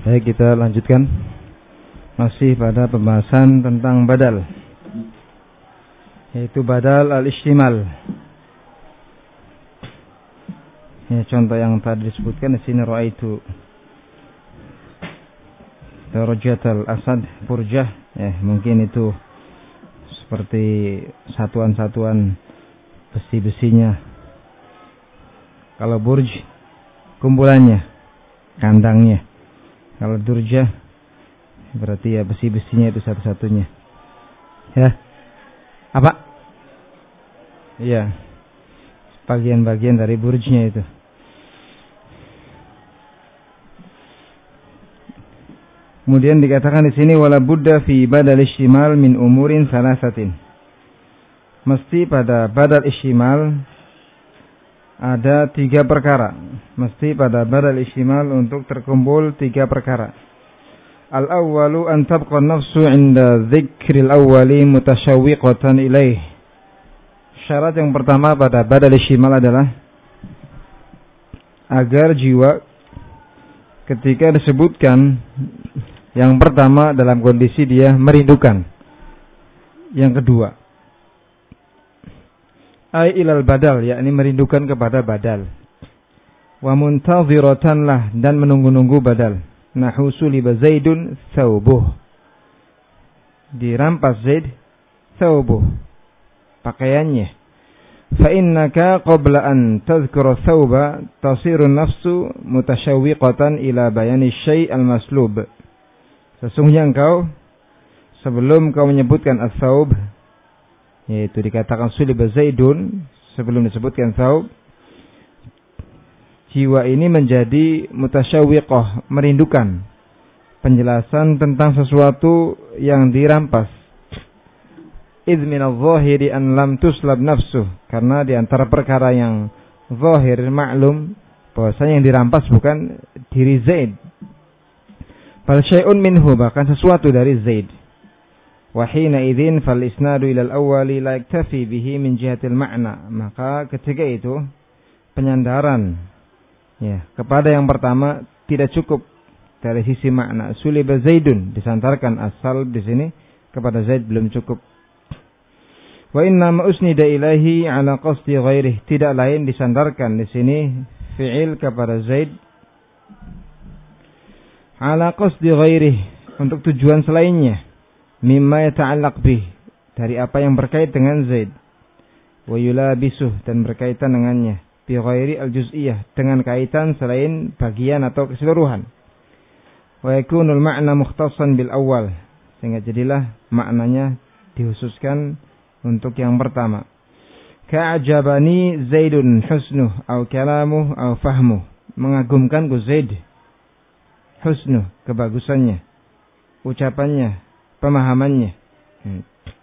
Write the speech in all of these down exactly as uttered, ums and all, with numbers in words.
Baik, kita lanjutkan masih pada pembahasan tentang badal, yaitu badal al-istimal. Ya, contoh yang tadi disebutkan di sini, ra'aitu darajatal asad burjah, ya mungkin itu seperti satuan-satuan besi-besinya. Kalau burj kumpulannya, kandangnya. Kalau durjah berarti ya besi-besinya itu satu-satunya. Ya. Apa? Iya. Bagian-bagian dari burjnya itu. Kemudian dikatakan di sini wala budda fi badal istimal min umurin salasatin. Mesti pada badal istimal ada tiga perkara. Mesti pada badal istimal untuk terkumpul tiga perkara. Al-awwalu an tabqa nafsu 'inda dzikril awwali mutasyawwiqatan ilaih. Syarat yang pertama pada badal istimal adalah agar jiwa ketika disebutkan yang pertama dalam kondisi dia merindukan yang kedua, ai ilal badal, yakni merindukan kepada badal. Wa muntaziratan lah, dan menunggu-nunggu badal. Nahu suliba Zaidun thawbuh, dirampas Zaid thawbuh, pakaiannya. Fa innaka qabla an tadhkura thawba tasiru nafsu mutasyawwiqatan ila bayani syai' al-maslub. Sesungguhnya engkau sebelum kau menyebutkan as-thawb, yaitu dikatakan suliba Zaidun, sebelum disebutkan thawb, jiwa ini menjadi mutasyawwiqah, merindukan penjelasan tentang sesuatu yang dirampas. Idh minadh dhahiri an lam tuslab nafsuh, karena di antara perkara yang zahir maklum bahwasanya yang dirampas bukan diri Zaid, bal syai'un minhu, bahkan sesuatu dari Zaid. Wa hina idzin fal isnadu ila al-awwali la yaktafi bihi min jihatil ma'na, maka ketika itu penyandaran ya kepada yang pertama tidak cukup dari sisi makna. Suliba Zaidun, disantarkan asal di sini kepada Zaid belum cukup. Wa inna ma usnida ilaihi ala qasdi ghairihi, tidak lain disandarkan di sini fi'il kepada Zaid ala qasdi ghairihi, untuk tujuan selainnya, mimma yata'allaq bih, dari apa yang berkait dengan Zaid, wa yulabisuh, dan berkaitan dengannya, bi ghairi al-juz'iyah, dengan kaitan selain bagian atau keseluruhan. Wa yakunul ma'na mukhtassan bil awal, sehingga jadilah maknanya dikhususkan untuk yang pertama. Ka'ajabani Zaidun husnuh au kalamuh au fahmuh, mengagumkanku Zaid, husnuh, kebagusannya, ucapannya, pemahamannya. Hmm.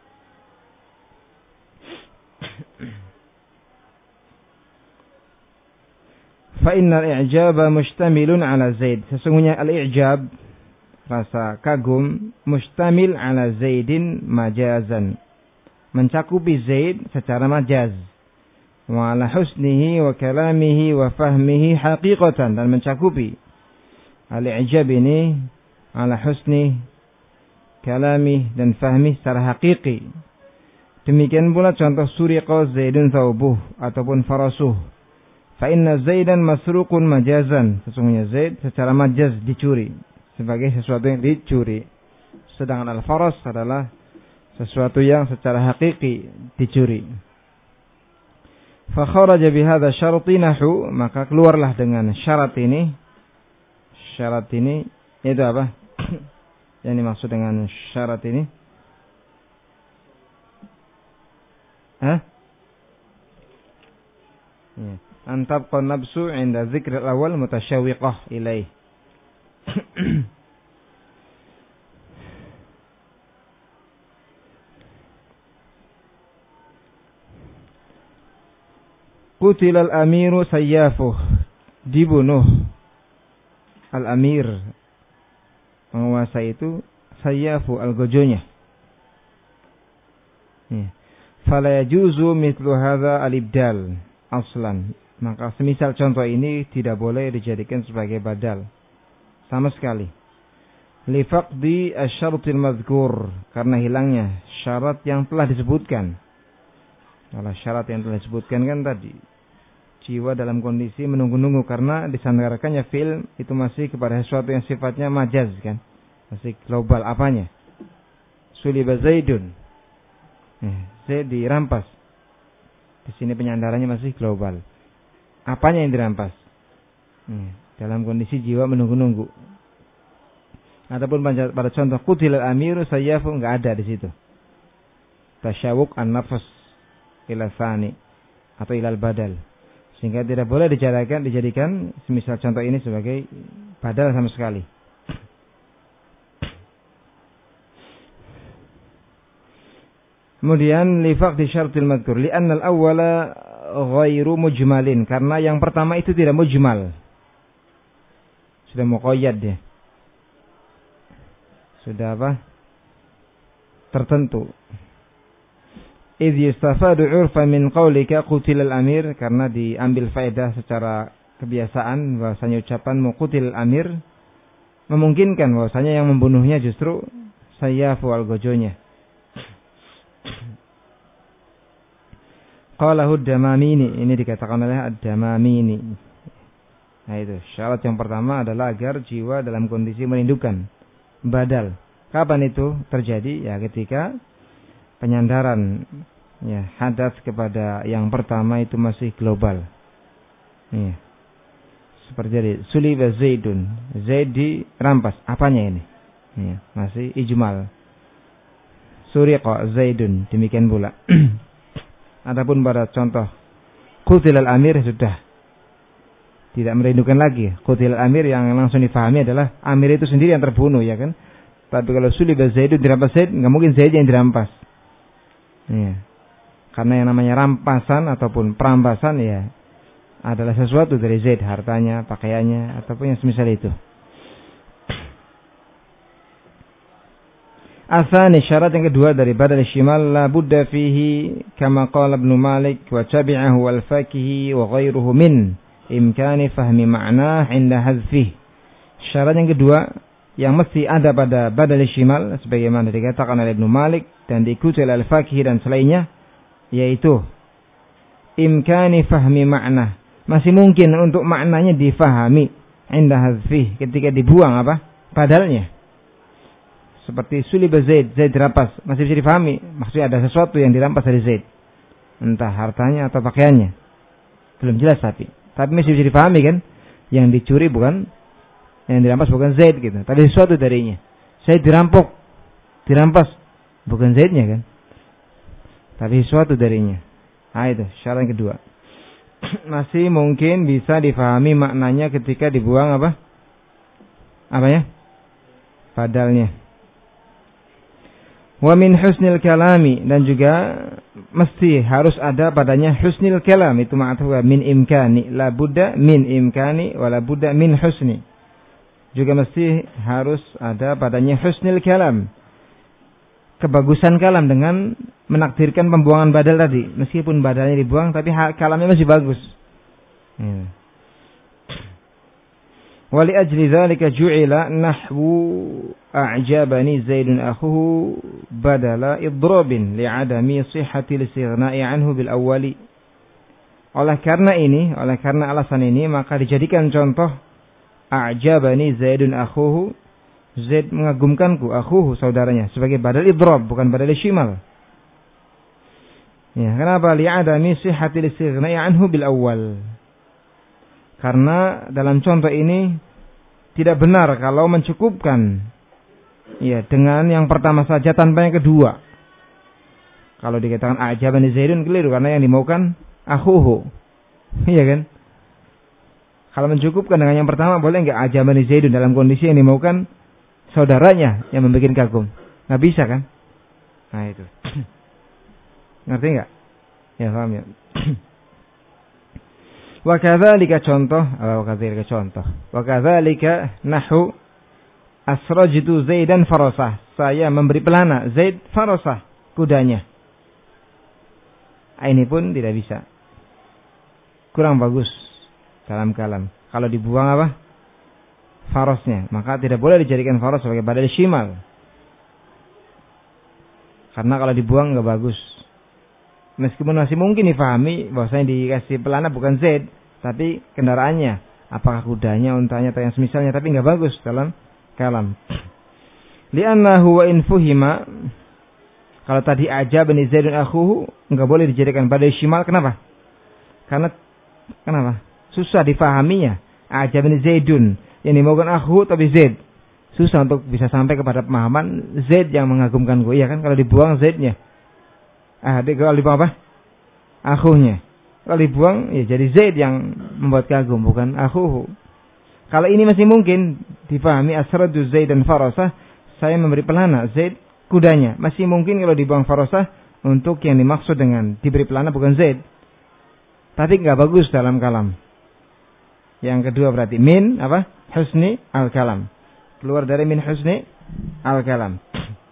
Fa innal i'jaba mustamilun ala Zaid, sesungguhnya al-i'jab, rasa kagum, mustamil ala Zaidin majazan, mencakupi Zaid secara majaz, wa ala husnihi wa kalamihi wa fahmihi haqiqatan, dan mencakupi al-i'jab ini ala husni, kalami, dan fahmi secara hakiki. Demikian pula contoh suriqa Zaidun thawbuh ataupun farasuh. Fa inna Zaidan masruqun majazan, sesungguhnya Zaid secara majaz dicuri, sebagai sesuatu yang dicuri. Sedangkan al-faras adalah sesuatu yang secara hakiki dicuri. Fa kharaja bihadza syarti nahu, maka keluarlah dengan syarat ini. Syarat ini itu apa? Yang dimaksud dengan syarat ini? Hah? Ya. Antabqa nafsu 'inda dzikril awal mutasyawwiqah ilaih. Qutilal amiru sayyafuh, dibunuh al-amir, penguasa itu, sayyafu, al-gojonya. Ya. Fala yajuzu mithlu hadza al-ibdal aslan, maka semisal contoh ini tidak boleh dijadikan sebagai badal sama sekali. Li faqdi asy-syartil madhkur, karena hilangnya syarat yang telah disebutkan. Kalau syarat yang telah disebutkan kan tadi, jiwa dalam kondisi menunggu-nunggu karena disandarkannya fi'il itu masih kepada sesuatu yang sifatnya majaz kan, masih global. Apanya? Suliba Zaidun, eh, Zaid dirampas. Di sini penyandarannya masih global. Apanya yang dirampas? Eh, dalam kondisi jiwa menunggu-nunggu. Ataupun pada contoh qutil al-amiru sayyafu, enggak ada di situ. Tasyawuk an-nafs ila tsani atau ilal badal. Sehingga tidak boleh dijadikan dijadikan semisal contoh ini sebagai badal sama sekali. Kemudian li faqdi syartil madhkur li anna al-awwala ghairu mujmalin, karena yang pertama itu tidak mujmal. Sudah muqayyad dia. Sudah apa? Tertentu. Idh yustafadu 'urfan min qawlika qutil al-amir, karena diambil faedah secara kebiasaan bahwasanya ucapan muqtil al-amir memungkinkan bahwasanya yang membunuhnya justru sayyafu al-gojonya. Qalahu ad-Damamini, ini dikatakan oleh ad-Damamini. Nah itu syarat yang pertama adalah agar jiwa dalam kondisi merindukan. Badal. Kapan itu terjadi? Ya ketika penyandaran ya hadas kepada yang pertama itu masih global. Ya. Seperti tadi, suliba Zaidun, Zaid dirampas. Apanya ini? Ya, masih ijmal. Suriqa Zaidun, demikian pula. Adapun pada contoh qutil al-amir sudah tidak merindukan lagi. Qutil al-amir yang langsung difahami adalah amir itu sendiri yang terbunuh, ya kan? Tapi kalau suliba Zaidun dirampas Zaid, enggak mungkin Zaid yang dirampas. Ya. Karena yang namanya rampasan ataupun perampasan ya adalah sesuatu dari Zaid, hartanya, pakaiannya ataupun yang semisal itu. Asani, syarat yang kedua dari badal shimal la budda fihi kama qala Ibnu Malik wa tabi'ahu wal fakihi wa ghairuhu min imkani fahmi ma'nah 'inda hadfihi. Syarat yang kedua yang mesti ada pada badal shimal sebagaimana dikatakan oleh Ibnu Malik dan diikuti oleh al-fakihi dan selainnya, yaitu imkani fahmi ma'nah, masih mungkin untuk maknanya difahami 'inda hadfihi, ketika dibuang apa? Badalnya. Seperti suliba Zaid, Zaid dirampas, masih bisa difahami. Maksudnya ada sesuatu yang dirampas dari Zaid, entah hartanya atau pakaiannya, belum jelas tapi, tapi masih bisa difahami kan? Yang dicuri bukan, yang dirampas bukan Zaid gitu, tapi sesuatu darinya. Zaid dirampok, dirampas, bukan Zaidnya kan? Tapi sesuatu darinya. Nah itu syarat yang kedua. Masih mungkin bisa difahami maknanya ketika dibuang apa? Apa ya? Badalnya. Wa min husnil kalami, dan juga mesti harus ada padanya husnil kalam, itu ma'atuha min imkani, la budda min imkani wa la budda min husni. Juga mesti harus ada padanya husnil kalam, kebagusan kalam dengan menakdirkan pembuangan badal tadi. Meskipun badalnya dibuang tapi kalamnya masih bagus. Ya. Wa li ajli dzalika ju'ila nahwu a'jabani Zaidun akhuhu badala idrabin li'adami sihhati listighna'i anhu bil awwali. Oleh karena ini, oleh karena alasan ini, maka dijadikan contoh a'jabani Zaidun akhuhu, Zaid mengagumkanku, akhuhu saudaranya, sebagai badal idrab, bukan badal shimal. Ya, kenapa? Li'adami sihhati listighna'i anhu bil awwal. Karena dalam contoh ini tidak benar kalau mencukupkan ya dengan yang pertama saja tanpa yang kedua. Kalau dikatakan a'jabani Zaidun keliru, karena yang dimaukan akhuhu. Iya kan? Kalau mencukupkan dengan yang pertama boleh enggak a'jabani Zaidun dalam kondisi yang dimaukan saudaranya yang membuat kagum? Enggak bisa kan? Nah itu. Ngerti enggak? Ya paham ya. Wa kadzalika contoh, wa kadzalika contoh. Wa kadzalika nahu asrajtu Zaidan farasah. Saya memberi pelana Zaid farasah, kudanya. Ini pun tidak bisa. Kurang bagus dalam kalam. Kalau dibuang apa? farosnya, maka tidak boleh dijadikan faros sebagai badal shimal. Karena kalau dibuang nggak bagus. Meskipun masih mungkin difahami bahwasanya dikasih pelana bukan Zaid, tapi kendaraannya, apakah kudanya, untanya atau yang semisalnya, tapi nggak bagus dalam kalam. Li'annahu wa in fuhima, kalau tadi aja bani Zaidun akhuhu nggak boleh dijadikan badal shimal. Kenapa? Karena kenapa? Susah difahaminya. Aja bani Zaidun yang dimaukan akhu tapi Zaid. Susah untuk bisa sampai kepada pemahaman Zaid yang mengagumkan gue. Ya kan kalau dibuang Zaidnya. Ah, kalau dibuang apa? Akhunya. Kalau dibuang ya jadi Zaid yang membuat kagum, bukan akhuhu. Kalau ini masih mungkin difahami asradu Zaid dan farasah, saya memberi pelana Zaid kudanya. Masih mungkin kalau dibuang farasah untuk yang dimaksud dengan diberi pelana bukan Zaid. Tapi enggak bagus dalam kalam. Yang kedua berarti min apa? Husni al-kalam. Keluar dari min husni al-kalam.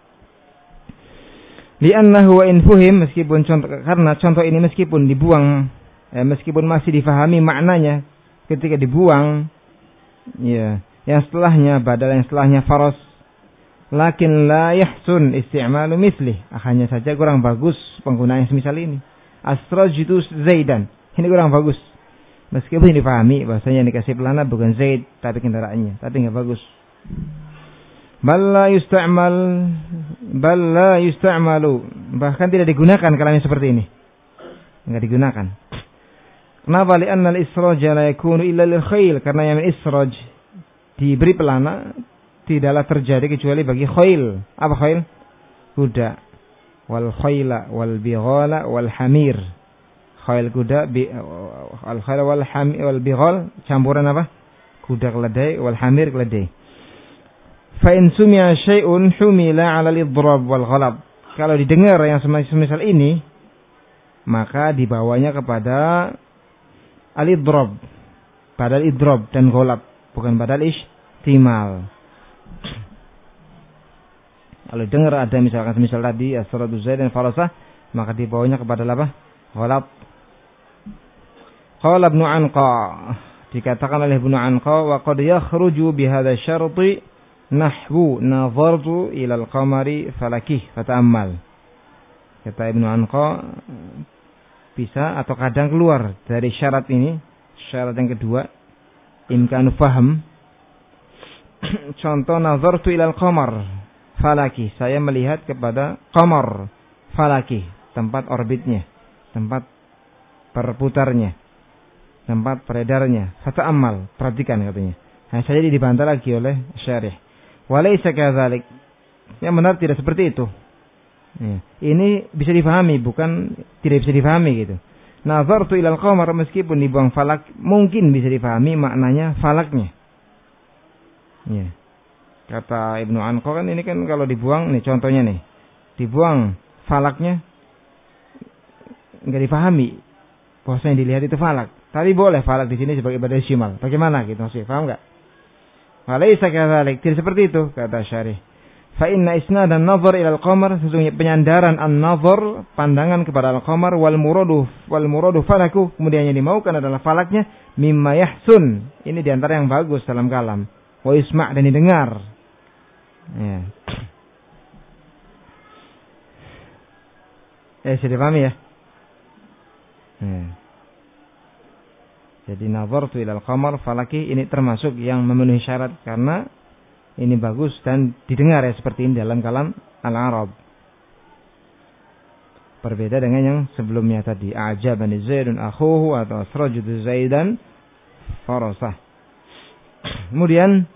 Li'annahu wa in fuhim, meskipun contoh, karena contoh ini meskipun dibuang, eh, meskipun masih difahami maknanya ketika dibuang, ya, yang setelahnya badal, yang setelahnya faros, lakin la yahsun isti'malu mislih, hanya saja kurang bagus penggunaan yang semisal ini. Asrajitu Zaidan, ini kurang bagus. Meskipun difahami bahasanya yang dikasih pelana bukan Zaid tapi kendaraannya, tapi enggak bagus. Balla yusta'mal balla yusta'malu, bahkan tidak digunakan kalamnya seperti ini. Enggak digunakan. Kenapa? Li'anna al-israj la yakunu illa lil khayl, karena yang israj diberi pelana tidaklah terjadi kecuali bagi khayl. Apa khayl? Kuda. Wal khayla wal bighala wal hamir. Khayl kuda, bi, al khayl wal hamir wal bighal, campuran apa? Kuda keledai, wal hamir keledai. Fa in sumi'a syai'un humila 'ala al-idrab wal ghalab. Kalau didengar yang semisal ini, maka dibawanya kepada al-idrab, badal idrab dan ghalab, bukan badal ihtimal. Kalau dengar ada misalkan semisal tadi asradu Zaid dan farasah, maka dibawanya kepada apa? Ghalab. Qala Ibnu Anqa, dikatakan oleh Ibnu Anqa, wa qad yakhruju bi hadha syarti nahwu nazartu ila al-qamari falakih fata'ammal. Kata Ibnu Anqa, bisa atau kadang keluar dari syarat ini, syarat yang kedua, imkanu faham. Contoh nazartu ila al-qamar falakih, saya melihat kepada qamar falakih, tempat orbitnya, tempat perputarnya, tempat peredarnya. Fata'ammal, perhatikan katanya. Nah, saya dibantah lagi oleh syarih. Walaysa kadzalik. Yang benar tidak seperti itu. Ya. Ini bisa difahami, bukan tidak bisa difahami gitu. Nazartu ilal qamar, meskipun dibuang falak, mungkin bisa difahami maknanya falaknya. Ya. Kata Ibnu Anqa kan ini kan kalau dibuang, nih contohnya nih. Dibuang falaknya enggak difahami. Bahwasanya dilihat itu falak. Tapi boleh falak di sini sebagai badal shimal. Bagaimana gitu maksudnya? Paham enggak? Walaysa kadzalik, tidak seperti itu kata syarih. Fa inna isnad an-nazar ila al-qamar, sesungguhnya penyandaran an-nazar, pandangan kepada al-qamar, wal muradu wal muradu falaku, kemudian yang dimaukan adalah falaknya, mimma yahsun. Ini di antara yang bagus dalam kalam. Wa isma' dan didengar. Ya. Eh, sudah paham ya? Ya. Jadi nazartu ilal qamar falaki ini termasuk yang memenuhi syarat karena ini bagus dan didengar ya seperti ini dalam kalam al-Arab. Berbeda dengan yang sebelumnya tadi, a'jabani Zaidun akhuhu atau asrajutu Zaidan farasah. Kemudian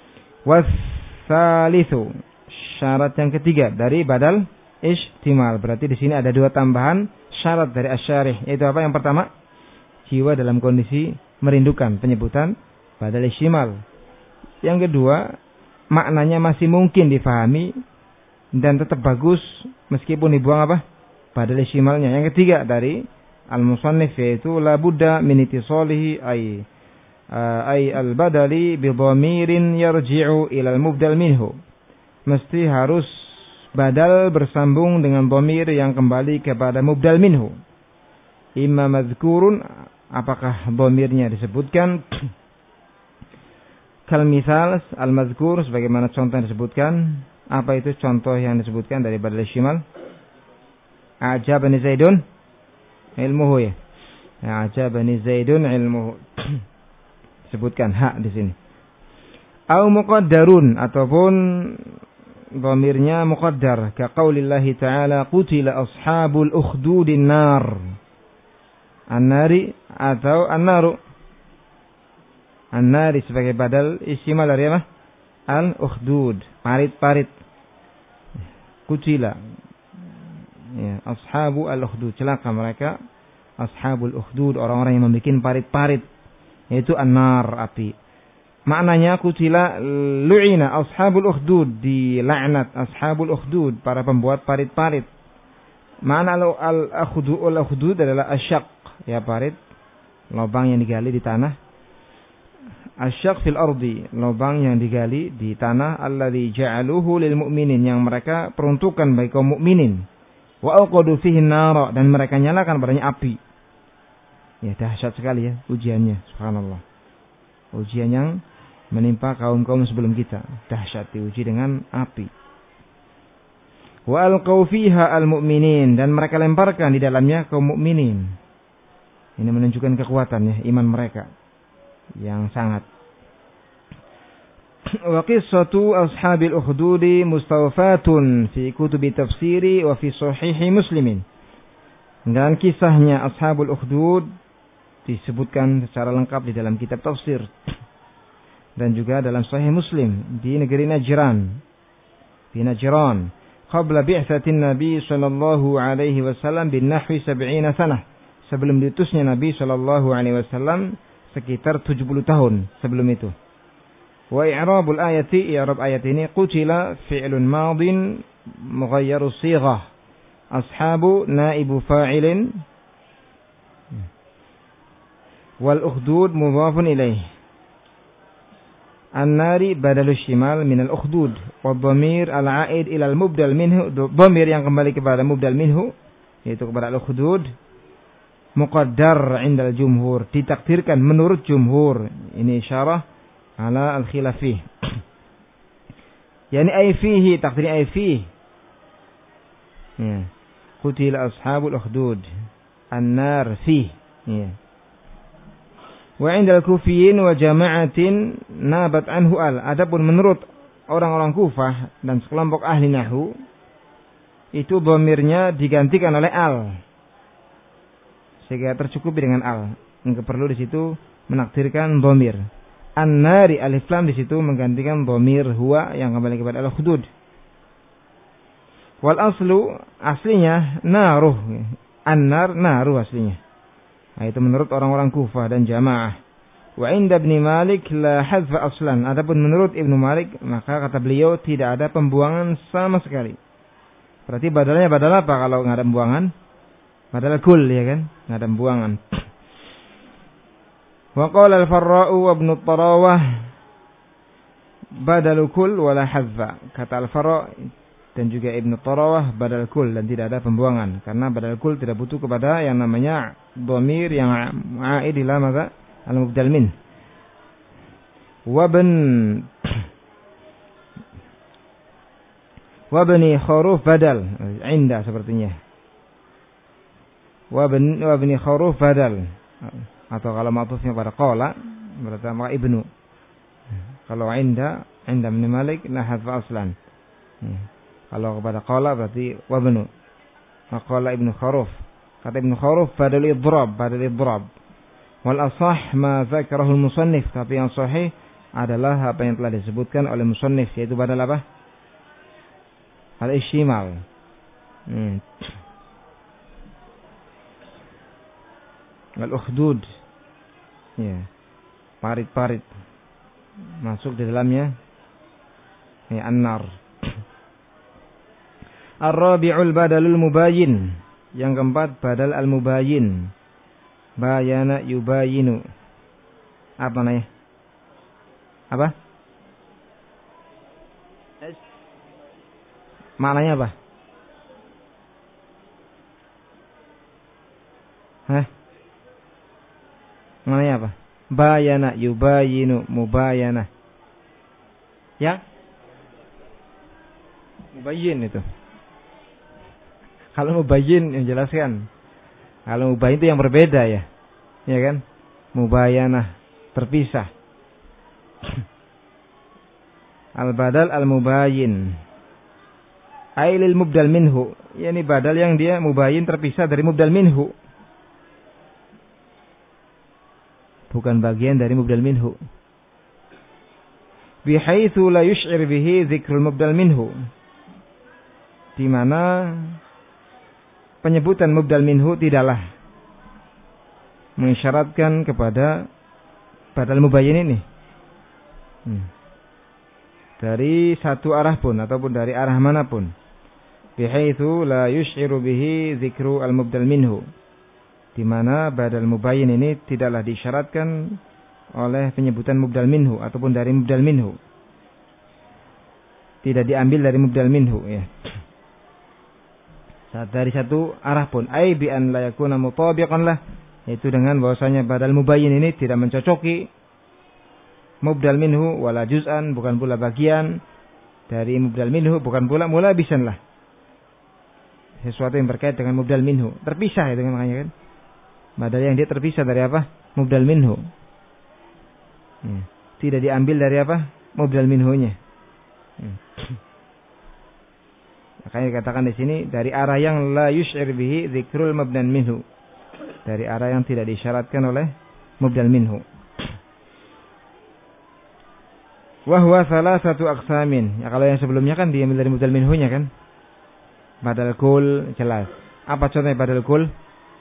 wasalitsu, syarat yang ketiga dari badal ihtimal. Berarti di sini ada dua tambahan syarat dari asy-syarih, yaitu apa? Yang pertama, jiwa dalam kondisi merindukan, penyebutan badal ihtimal. Yang kedua, maknanya masih mungkin difahami dan tetap bagus meskipun dibuang apa? Badal ihtimalnya. Yang ketiga dari al-musannif, yaitu la budda min ittisalihi ay ay al-badali bi dhamirin yarji'u ila al-mubdal minhu. Mesti harus badal bersambung dengan dhamir yang kembali kepada mubdal minhu. Imma madhkurun, apakah dhamirnya disebutkan Kal misal al-mazkur sebagaimana contoh yang disebutkan. Apa itu contoh yang disebutkan dari badal shimal? A'jabani Zaidun ilmuhu ya. A'jabani Zaidun ilmuhu. Sebutkan hak di sini. Au muqaddarun ataupun dhamirnya muqaddar ka qaulillahi ta'ala qutila ashabul ukhdudin nar. An-nari atau an-naru. An-nari sebagai badal istimal dari apa? Al-ukhdud, parit-parit. Qutila. Ya, ashabu al-ukhdud, celaka mereka ashabul ukhdud, orang-orang yang membuat parit-parit, yaitu an-nar, api. Maknanya qutila lu'ina ashabul ukhdud, dilaknat ashabul ukhdud, para pembuat parit-parit. Makna al-ukhdud al-ukhdud adalah asyaq, ya parit, lubang yang digali di tanah. Asyaq fil ardi, lubang yang digali di tanah, alladzi ja'aluhu lil mu'minin, yang mereka peruntukan bagi kaum mukminin. Wa aqadu fihi an-nar, dan mereka nyalakan padanya api. Ya, dahsyat sekali ya ujiannya, subhanallah. Ujian yang menimpa kaum-kaum sebelum kita, dahsyat, diuji dengan api. Wa alqaw fiha al-mu'minin, dan mereka lemparkan di dalamnya kaum mukminin. Ini menunjukkan kekuatan ya iman mereka yang sangat. Wa qissatu ashabil ukhdudi mustawfatun fi kutubi tafsiri wa fi sahihi muslimin. Dan kisahnya ashabul ukhdud disebutkan secara lengkap di dalam kitab tafsir dan juga dalam sahih Muslim di negeri Najran. Di Najran qabla bi'tsatin Nabi sallallahu alaihi wasallam bin nahwi sab'ina sanah. Sebelum diutusnya Nabi sallallahu alaihi wasallam sekitar tujuh puluh tahun sebelum itu. Wa i'rabul ayati, i'rab ayat ini qutila fi'lun madin mughayyaru sighah. Ashabu naibu fa'ilin wal ukhdud mudhafun ilaih. An-nari badalu shimal min al-ukhdud wa dhamir al-a'id ila al-mubdal minhu, dhamir yang kembali kepada mubdal minhu yaitu kepada al-ukhdud, muqaddar indal jumhur, ditakdirkan menurut jumhur. Ini isyarah ala al-khilafih. Yani ay fihi, takdir ay fihi. Ya. Qutila ashabul ukhdud an-nar fihi. Ya. Wa indal kufiyin wa jama'atin nabat anhu al. Adapun menurut orang-orang Kufah dan sekelompok ahli nahwu, itu dhamirnya digantikan oleh al, sehingga tercukupi dengan al. Enggak perlu di situ menakdirkan dhamir. An-nari alif lam di situ menggantikan dhamir huwa yang kembali kepada al-ukhdud. Wal aslu, aslinya naruh. An-nar naruh aslinya. Nah, itu menurut orang-orang Kufah dan jamaah. Wa inda Ibnu Malik la hadfa aslan. Adapun menurut Ibnu Malik, maka kata beliau tidak ada pembuangan sama sekali. Berarti badalnya badal apa kalau enggak ada pembuangan? Badal kul, ya kan? Enggak ada pembuangan. Wa qala al-Farra'u wa Ibnu Tarawah badal kul wala hadfa. Kata al-Farra' dan juga Ibnu Tarawah badal kul dan tidak ada pembuangan, karena badal kul tidak butuh kepada yang namanya dhamir yang a'id ila madza al-mubdal min. Wa ban wa bani huruf badal inda sepertinya. Wa ban wa bani huruf badal, atau kalau ma'tufnya pada qala berarti maka ibnu. Kalau inda inda Ibnu Malik la hadfa aslan. Kalau kepada qala berarti wabnu. Maqala Ibnu Kharuf. Kata Ibnu Kharuf badal idrab, badal idrab. Wal asah ma dzakarahu al-musannif, tapi yang sahih adalah apa yang telah disebutkan oleh musannif, yaitu badal apa? Al-ishtimal. Hmm. Al-ukhdud. Ya. Parit-parit. Masuk di dalamnya ya an-nar. Ar-rabi'ul badalul mubayyin. Yang keempat badal al-mubayyin. Bayana yubayinu. Apa namanya? Apa? Maknanya apa? Hah? Maknanya apa? Bayana yubayinu mubayana. Ya? Mubayyin itu. Kalau mubayyin yang jelaskan. Kalau mubayyin itu yang berbeda ya. Ya kan? Mubayanah, terpisah. Al-badal al-mubayyin. Ailil mubdal minhu. Yani badal yang dia mubayyin terpisah dari mubdal minhu. Bukan bagian dari mubdal minhu. Bihaitsu la yush'ir bihi dzikrul mubdal minhu. Di mana penyebutan mubdal minhu tidaklah mengisyaratkan kepada badal mubayyin ini. Hmm. Dari satu arah pun ataupun dari arah manapun. Bihaitsu la yush'iru bihi dzikru al-mubdal minhu. Di mana badal mubayyin ini tidaklah disyaratkan oleh penyebutan mubdal minhu ataupun dari mubdal minhu. Tidak diambil dari mubdal minhu ya. Dari satu arah pun. Ai bi an la yakuna mutabiqan lah. Yaitu dengan bahwasanya badal mubayyin ini tidak mencocoki mubdal minhu wala juz'an, bukan pula bagian dari mubdal minhu, bukan pula mula bisan lah. Sesuatu yang berkait dengan mubdal minhu. Terpisah itu kan makanya kan. Badal yang dia terpisah dari apa? Mubdal minhu. Ya. Tidak diambil dari apa? Mubdal minhunya. Ya. Makanya dikatakan di sini dari arah yang la yush'ir bihi dzikrul mubdal minhu. Dari arah yang tidak disyaratkan oleh mubdal minhu. Wa huwa salasatu aqsamin. Ya kalau yang sebelumnya kan diambil dari mubdal minhunya kan. Badal kul jelas. Apa contohnya badal kul?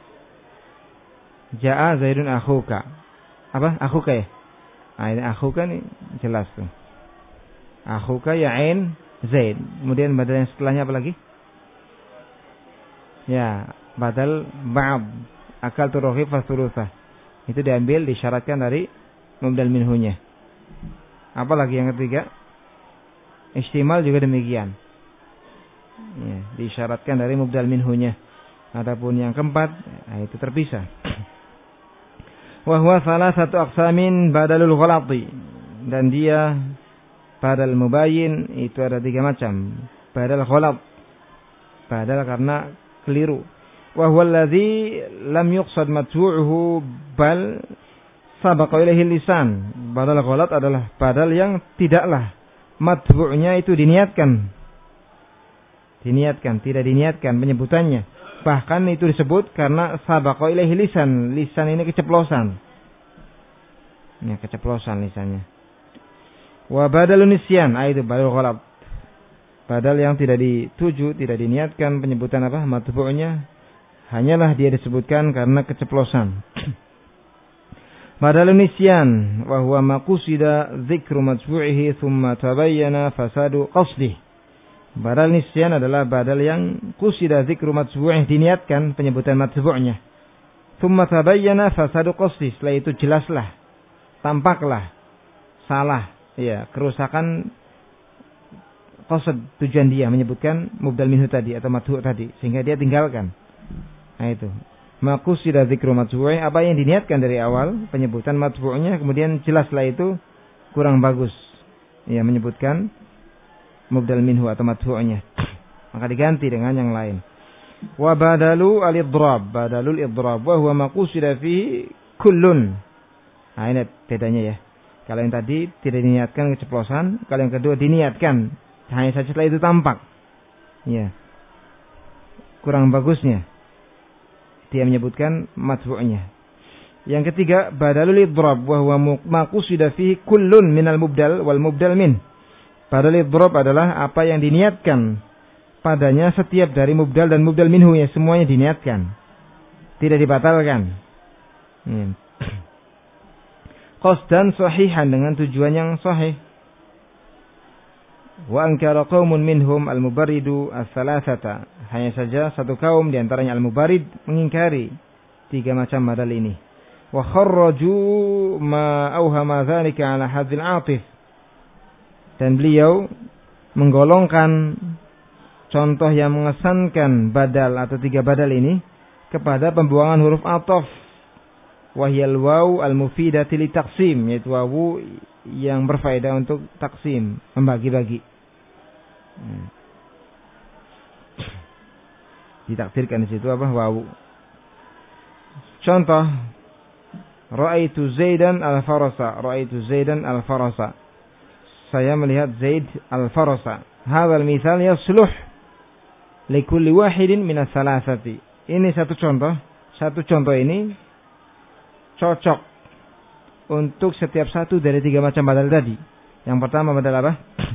Ja'a Zaidun akhuka. Apa? Akhuka ya? Ah, ini akhuka nih jelas tuh. Akhuka ya'in Zaid. Kemudian badal yang setelahnya apa lagi? Ya, badal ba'd. Akal turuhi fasurusah. Itu diambil disyaratkan dari mubdal minhunya. Apa lagi yang ketiga? Istimal juga demikian. Ya, disyaratkan dari mubdal minhunya. Adapun yang keempat, nah itu terpisah. Wa huwa salasatu aqsamin badalul ghalati. Dan dia badal mubayyin itu ada tiga macam. Badal ghalat. Badal karena keliru. Wa huwa alladhi lam yuqsad matbu'uhu bal sabaqa ilaihi lisan. Badal ghalat adalah badal yang tidaklah matbu'nya itu diniatkan. Diniatkan, tidak diniatkan penyebutannya. Bahkan itu disebut karena sabaqa ilaihi lisan. Lisan ini keceplosan. Ya, keceplosan lisannya. Wa badalun nisyan, itu badal ghalat. Badal yang tidak dituju, tidak diniatkan penyebutan apa? Matbu'nya. Hanyalah dia disebutkan karena keceplosan. Badalun nisyan wa huwa ma qusida dzikru matbu'ihi thumma tabayyana fasadu qasdihi. Badal nisyan adalah badal yang qusida dzikru matbu'ihi, diniatkan penyebutan matbu'nya. Thumma tabayyana fasadu qasdihi. Setelah itu jelaslah, tampaklah salah, ya, kerusakan qasd, tujuan dia menyebutkan mubdal minhu tadi atau matbu' tadi, sehingga dia tinggalkan. Nah itu. Maqus sudah dzikru matbu'i, apa yang diniatkan dari awal penyebutan matbu'nya, kemudian jelaslah itu kurang bagus. Ya, menyebutkan mubdal minhu atau matbu'nya. Maka diganti dengan yang lain. Wa badalu al-idrab, badalul idrab wa huwa maqusida fihi kullun. Nah, ini bedanya ya. Kalau yang tadi tidak diniatkan keceplosan, kalau yang kedua diniatkan, hanya saja setelah itu tampak. Ya. Kurang bagusnya dia menyebutkan matbu'nya. Yang ketiga, badalul idrab wa huwa maqusida fihi kullun minal mubdal wal mubdal min. Badal idrab adalah apa yang diniatkan padanya setiap dari mubdal dan mubdal minhu, ya, semuanya diniatkan. Tidak dibatalkan. Ya. Qasdan sahihan, dengan tujuan yang sahih. Wa ankara qaumun minhum al-mubarridu as-salasata. Hanya saja satu kaum di antaranya al-mubarrid mengingkari tiga macam badal ini. Wa kharraju ma awhama dzalika ala hadzal 'atif. Dan beliau menggolongkan contoh yang mengesankan badal atau tiga badal ini kepada pembuangan huruf ataf. Wahyal waw al-mufidati li taqsim, yaitu wawu yang berfaedah untuk taksim, membagi-bagi. Hmm. Ditakdirkan di situ apa? Wawu. Contoh, ra'aitu Zaidan al-farasa, ra'aitu Zaidan al-farasa. Saya melihat Zaid al-farasa. Hadzal misal yasluh li kulli wahidin min ats-tsalatsati. Ini satu contoh, satu contoh ini cocok untuk setiap satu dari tiga macam badal tadi. Yang pertama badal apa?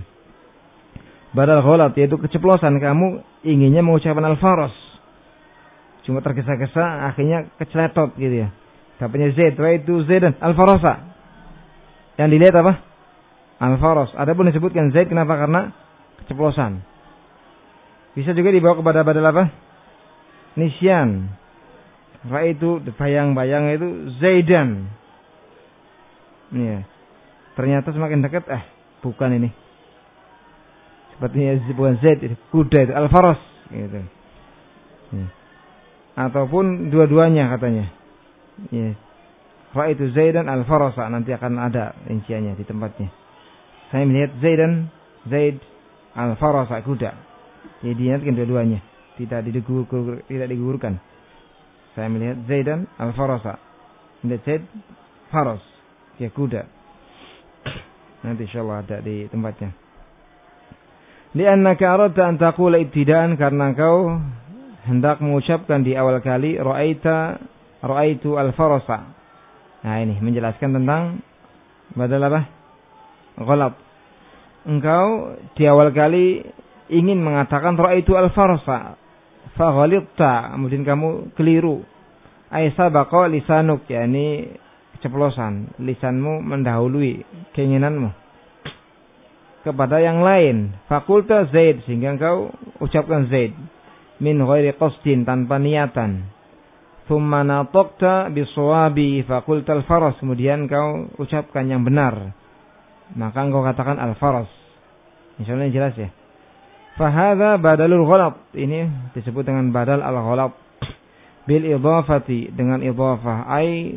Badal ghalat, yaitu keceplosan, kamu inginnya mengucapkan al-faras, cuma tergesa-gesa akhirnya keceletot gitu ya. Dapatnya Zaid, ra'aitu Zaidan al-farasa. Yang dilihat apa? Al-faras. Adapun disebutkan Zaid, kenapa? Karena keceplosan. Bisa juga dibawa kepada badal apa? Nisyan. Ra'aitu, bayang-bayang itu Zaidan. Ya. Ternyata semakin dekat, eh bukan ini. Sepertinya bukan Zaid, itu kuda itu al-faras gitu. Ya. Ataupun dua-duanya katanya. Ya. Ra'aitu Zaidan al-farasa, nanti akan ada rinciannya di tempatnya. Saya melihat Zaidan, Zaid al-farasa, kuda. Jadi diingatkan dua-duanya, tidak digur, tidak digugurkan. Saya melihat Zaidan al-farasa, melihat Zaid faras, dia kuda. Nanti insyaallah ada di tempatnya. Li'annaka aradta an taqula ibtidaan, karena kau hendak mengucapkan di awal kali ra'aita ra'aitu al-farasa. Nah, ini menjelaskan tentang badal apa? Ghalat. Engkau di awal kali ingin mengatakan ra'aitu al-farasa, fa ghalitta, kemudian kamu keliru. Ai sabaqa lisanuk, yakni keceplosan, lisanmu mendahului keinginanmu kepada yang lain. Fakulta Zaid, sehingga engkau ucapkan Zaid min ghairi qasdin, tanpa niatan. Thumma nataqta biswabi fakulta al-faras, kemudian engkau ucapkan yang benar, maka engkau katakan al-faras. Insyaallah jelas ya. Fahadha badalul ghalat, ini disebut dengan badal al-ghalat bil idhafati, dengan idhafah, ai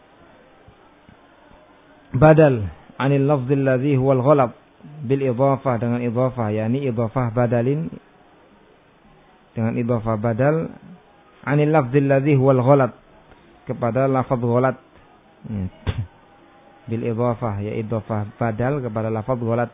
badal anil lafzil ladzi huwal ghalat, bil idhafah, dengan idhafah, yakni idhafah badalin, dengan idhafah badal anil lafzil ladzi huwal ghalat, kepada lafaz ghalat. Bil idhafah, ya idhafah badal kepada lafaz ghalat.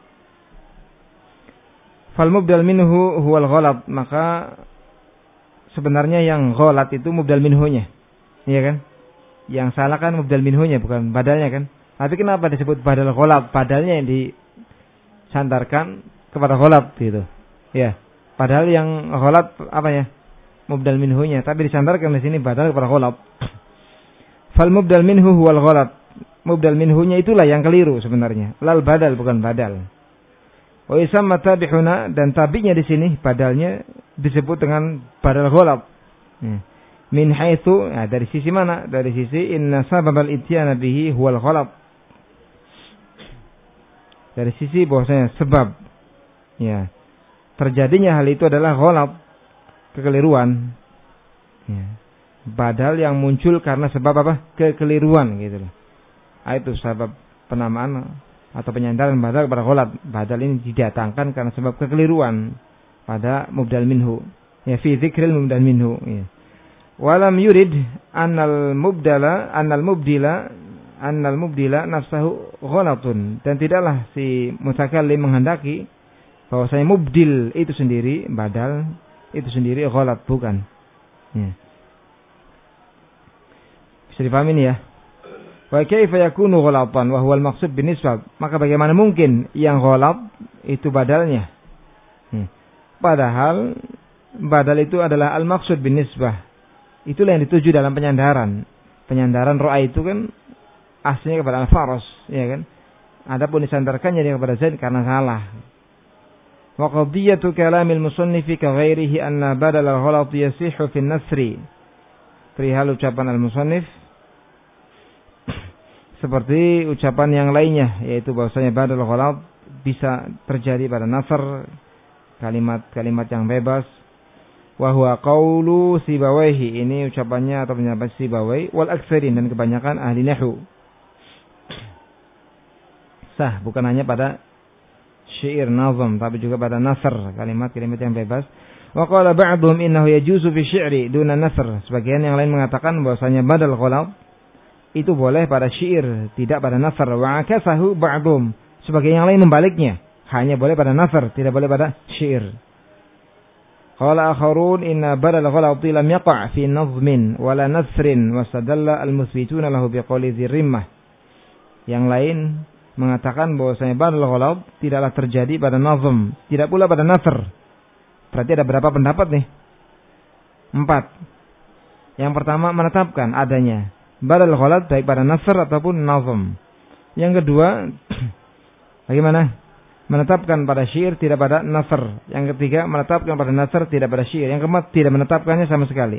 Fal mubdal minhu huwal ghalat, maka sebenarnya yang ghalat itu mubdal minhunya, iya kan? Yang salah kan mubdal minhunya, bukan badalnya kan? Tapi kenapa disebut badal ghalat? Badalnya yang disandarkan kepada ghalat gitu. Ya. Padahal yang ghalat apa ya? Mubdal minhunya, tapi disandarkan di sini badal kepada ghalat. Fal mubdal minhu huwal ghalat. Mubdal minhunya itulah yang keliru sebenarnya. Lal badal, bukan badal. Wa yusamma tabihuna, dan tabi'nya di sini badalnya disebut dengan badal ghalat. Min haitsu, nah, dari sisi mana? Dari sisi inna sababal ityana bihi huwal ghalat. Dari sisi bahwasanya sebab ya terjadinya hal itu adalah ghalat, kekeliruan. Ya. Badal yang muncul karena sebab apa? Kekeliruan gitu loh. Itu sebab penamaan atau penyandaran badal kepada ghalat. Badal ini didatangkan karena sebab kekeliruan pada mubdal minhu. Ya, fi dzikril mubdal minhu. Ya. Walam yurid annal mubdala annal mubdila annal mubdila nafsahu ghalatun, dan tidaklah si mutakallim menghendaki bahwasanya mubdil itu sendiri, badal itu sendiri ghalat, bukan. Ya. Bisa dipahami ini ya. Wa kaifa yakunu ghalatan wa huwa al-maqsud binisbah? Maka bagaimana mungkin yang ghalat itu badalnya? Hmm. Padahal badal itu adalah al-maqsud binisbah. Itulah yang dituju dalam penyandaran. Penyandaran ro'a itu kan aslinya kepada al-faras, ya kan? Adapun disandarkannya dia kepada Zaid karena salah. Wa qadiyatu kalamil musannifi ka ghairihi anna badal al-ghalat yasihu fi an-nasri. Perihal ucapan al-musannif seperti ucapan yang lainnya, yaitu bahwasanya badal ghalat bisa terjadi pada nasr, kalimat-kalimat yang bebas. Wa huwa qaulu Sibawaihi, ini ucapannya atau pendapat Sibawai, wal aktsarin, dan kebanyakan ahli nahwu. Sah bukan hanya pada syair nazam tapi juga pada nasr, kalimat-kalimat yang bebas. Wa qala ba'dhum innahu yajuzu fi syi'ri duna nasr. Sebagian yang lain mengatakan bahwasanya badal ghalab itu boleh pada syair, tidak pada nasr. Wa akasahu ba'dhum. Sebagian yang lain membaliknya, hanya boleh pada nasr, tidak boleh pada syair. Qala akharun inna badal ghalati lam yaqa' fi nazmin wala nasrin wasadalla al-muthbituna lahu biqouli dzirrimmah. Yang lain mengatakan bahwasanya badal ghalab tidaklah terjadi pada nazm, tidak pula pada nasr. Berarti ada berapa pendapat nih? Empat. Yang pertama menetapkan adanya badal ghalab baik pada nasr ataupun nazm. Yang kedua bagaimana? Menetapkan pada syair tidak pada nasr. Yang ketiga menetapkan pada nasr tidak pada syair. Yang keempat tidak menetapkannya sama sekali.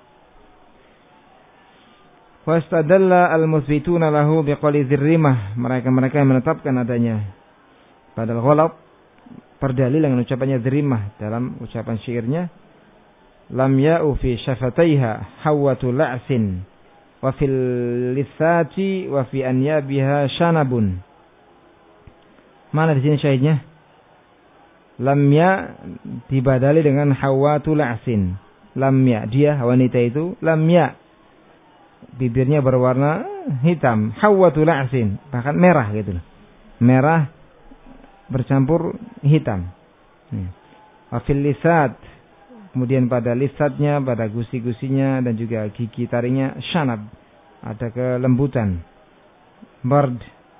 Wastadalla al-muthbituna lahu biqouli dzirrimah. Mereka-mereka yang menetapkan adanya badal ghalab berdalil dengan ucapannya dzirrimah dalam ucapan syairnya, lam ya'u fi syafataiha hawatu la'sin wa fil lissati wa fi anyabiha shanabun. Mana di sini syahidnya? Lam ya dibadali dengan hawatu la'sin. Lam ya, dia wanita itu lam ya, bibirnya berwarna hitam, hawatu la'sin, bahkan merah gitu. Merah bercampur hitam. Wa fil lisat, kemudian pada lisatnya, pada gusi-gusinya dan juga gigi taringnya shanab, ada kelembutan. Bard.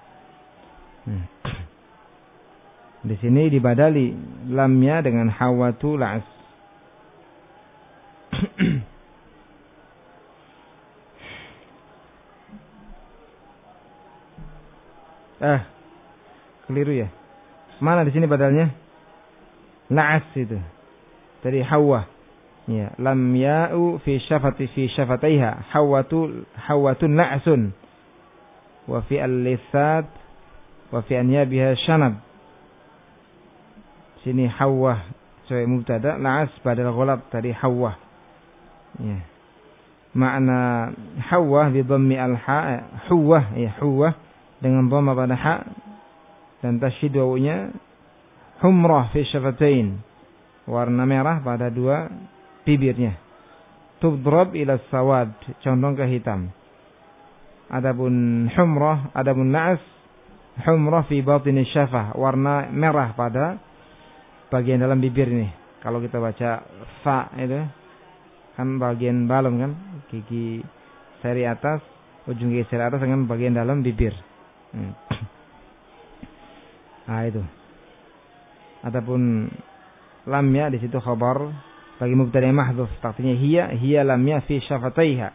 Di sini dibadali lamnya dengan hawatu la's. Ah, keliru ya. Mana di sini badalnya? La'as itu. Dari hawa. Ya, lam ya'u fi syafati fi syafataiha hawatu hawatun la'sun. Wa fi al-lisat wa fi anyabiha shanab. Sini hawa sebagai mubtada, la'as badal ghalab dari hawa. Ya. Makna hawa bi dhammi al-ha, huwa ya huwa dengan dhamma pada ha dan tasydid wawunya, humrah fi syafatain, warna merah pada dua bibirnya. Tudrab ila sawad, condong ke hitam. Adapun humrah, adapun la'as, humrah fi batin syafah, warna merah pada bagian dalam bibir ini. Kalau kita baca fa itu kan bagian dalam kan, gigi seri atas, ujung gigi seri atas dengan bagian dalam bibir. Hmm. Nah itu. Adapun lam ya di situ khabar bagi mubtada mahdhuf, artinya hiya hiya lam ya fi syafataiha.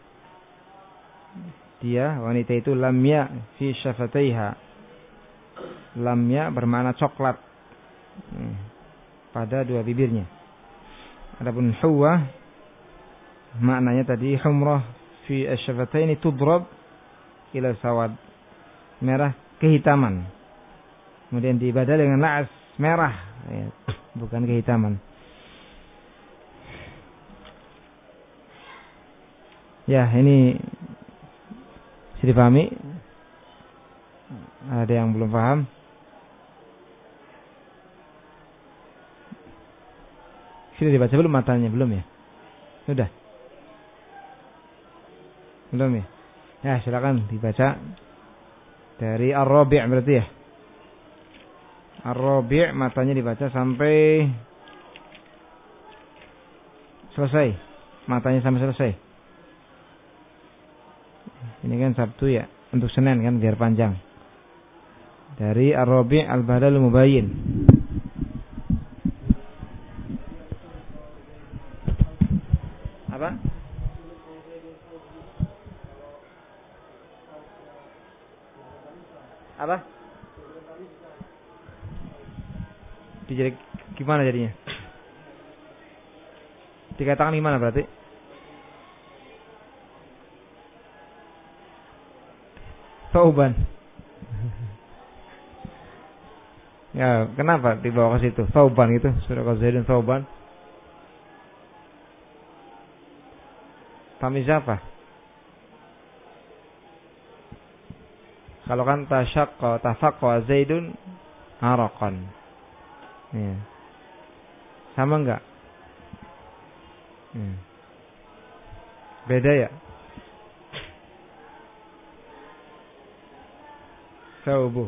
Dia wanita itu lam ya fi syafataiha. Lam ya bermakna coklat. Hmm. Pada dua bibirnya. Adapun huwa maknanya tadi humrah fi asyafataini tudrab ila sawad, merah kehitaman. Kemudian dibadal dengan la'as, merah ya, bukan kehitaman. Ya, ini bisa dipahami? Ada yang belum paham? Sudah dibaca belum matanya? Belum ya? Sudah? Belum ya? Ya silakan dibaca dari Ar-Rabi' berarti ya. Ar-Rabi' matanya dibaca sampai selesai. Matanya sampai selesai. Ini kan Sabtu ya. Untuk Senin kan biar panjang. Dari Ar-Rabi' Al-Badal Mubayyin. Apa? Apa? Jadi gimana jadinya? Dikatakan gimana berarti? Tauban. Ya, kenapa dibawa ke situ? Tauban itu, surah Zaidun Tauban. Tamiz apa? Kalau kan tasyaqqa tafaqqa Zaidun araqan. Ya. Sama enggak? Hmm. Beda ya? Saubu.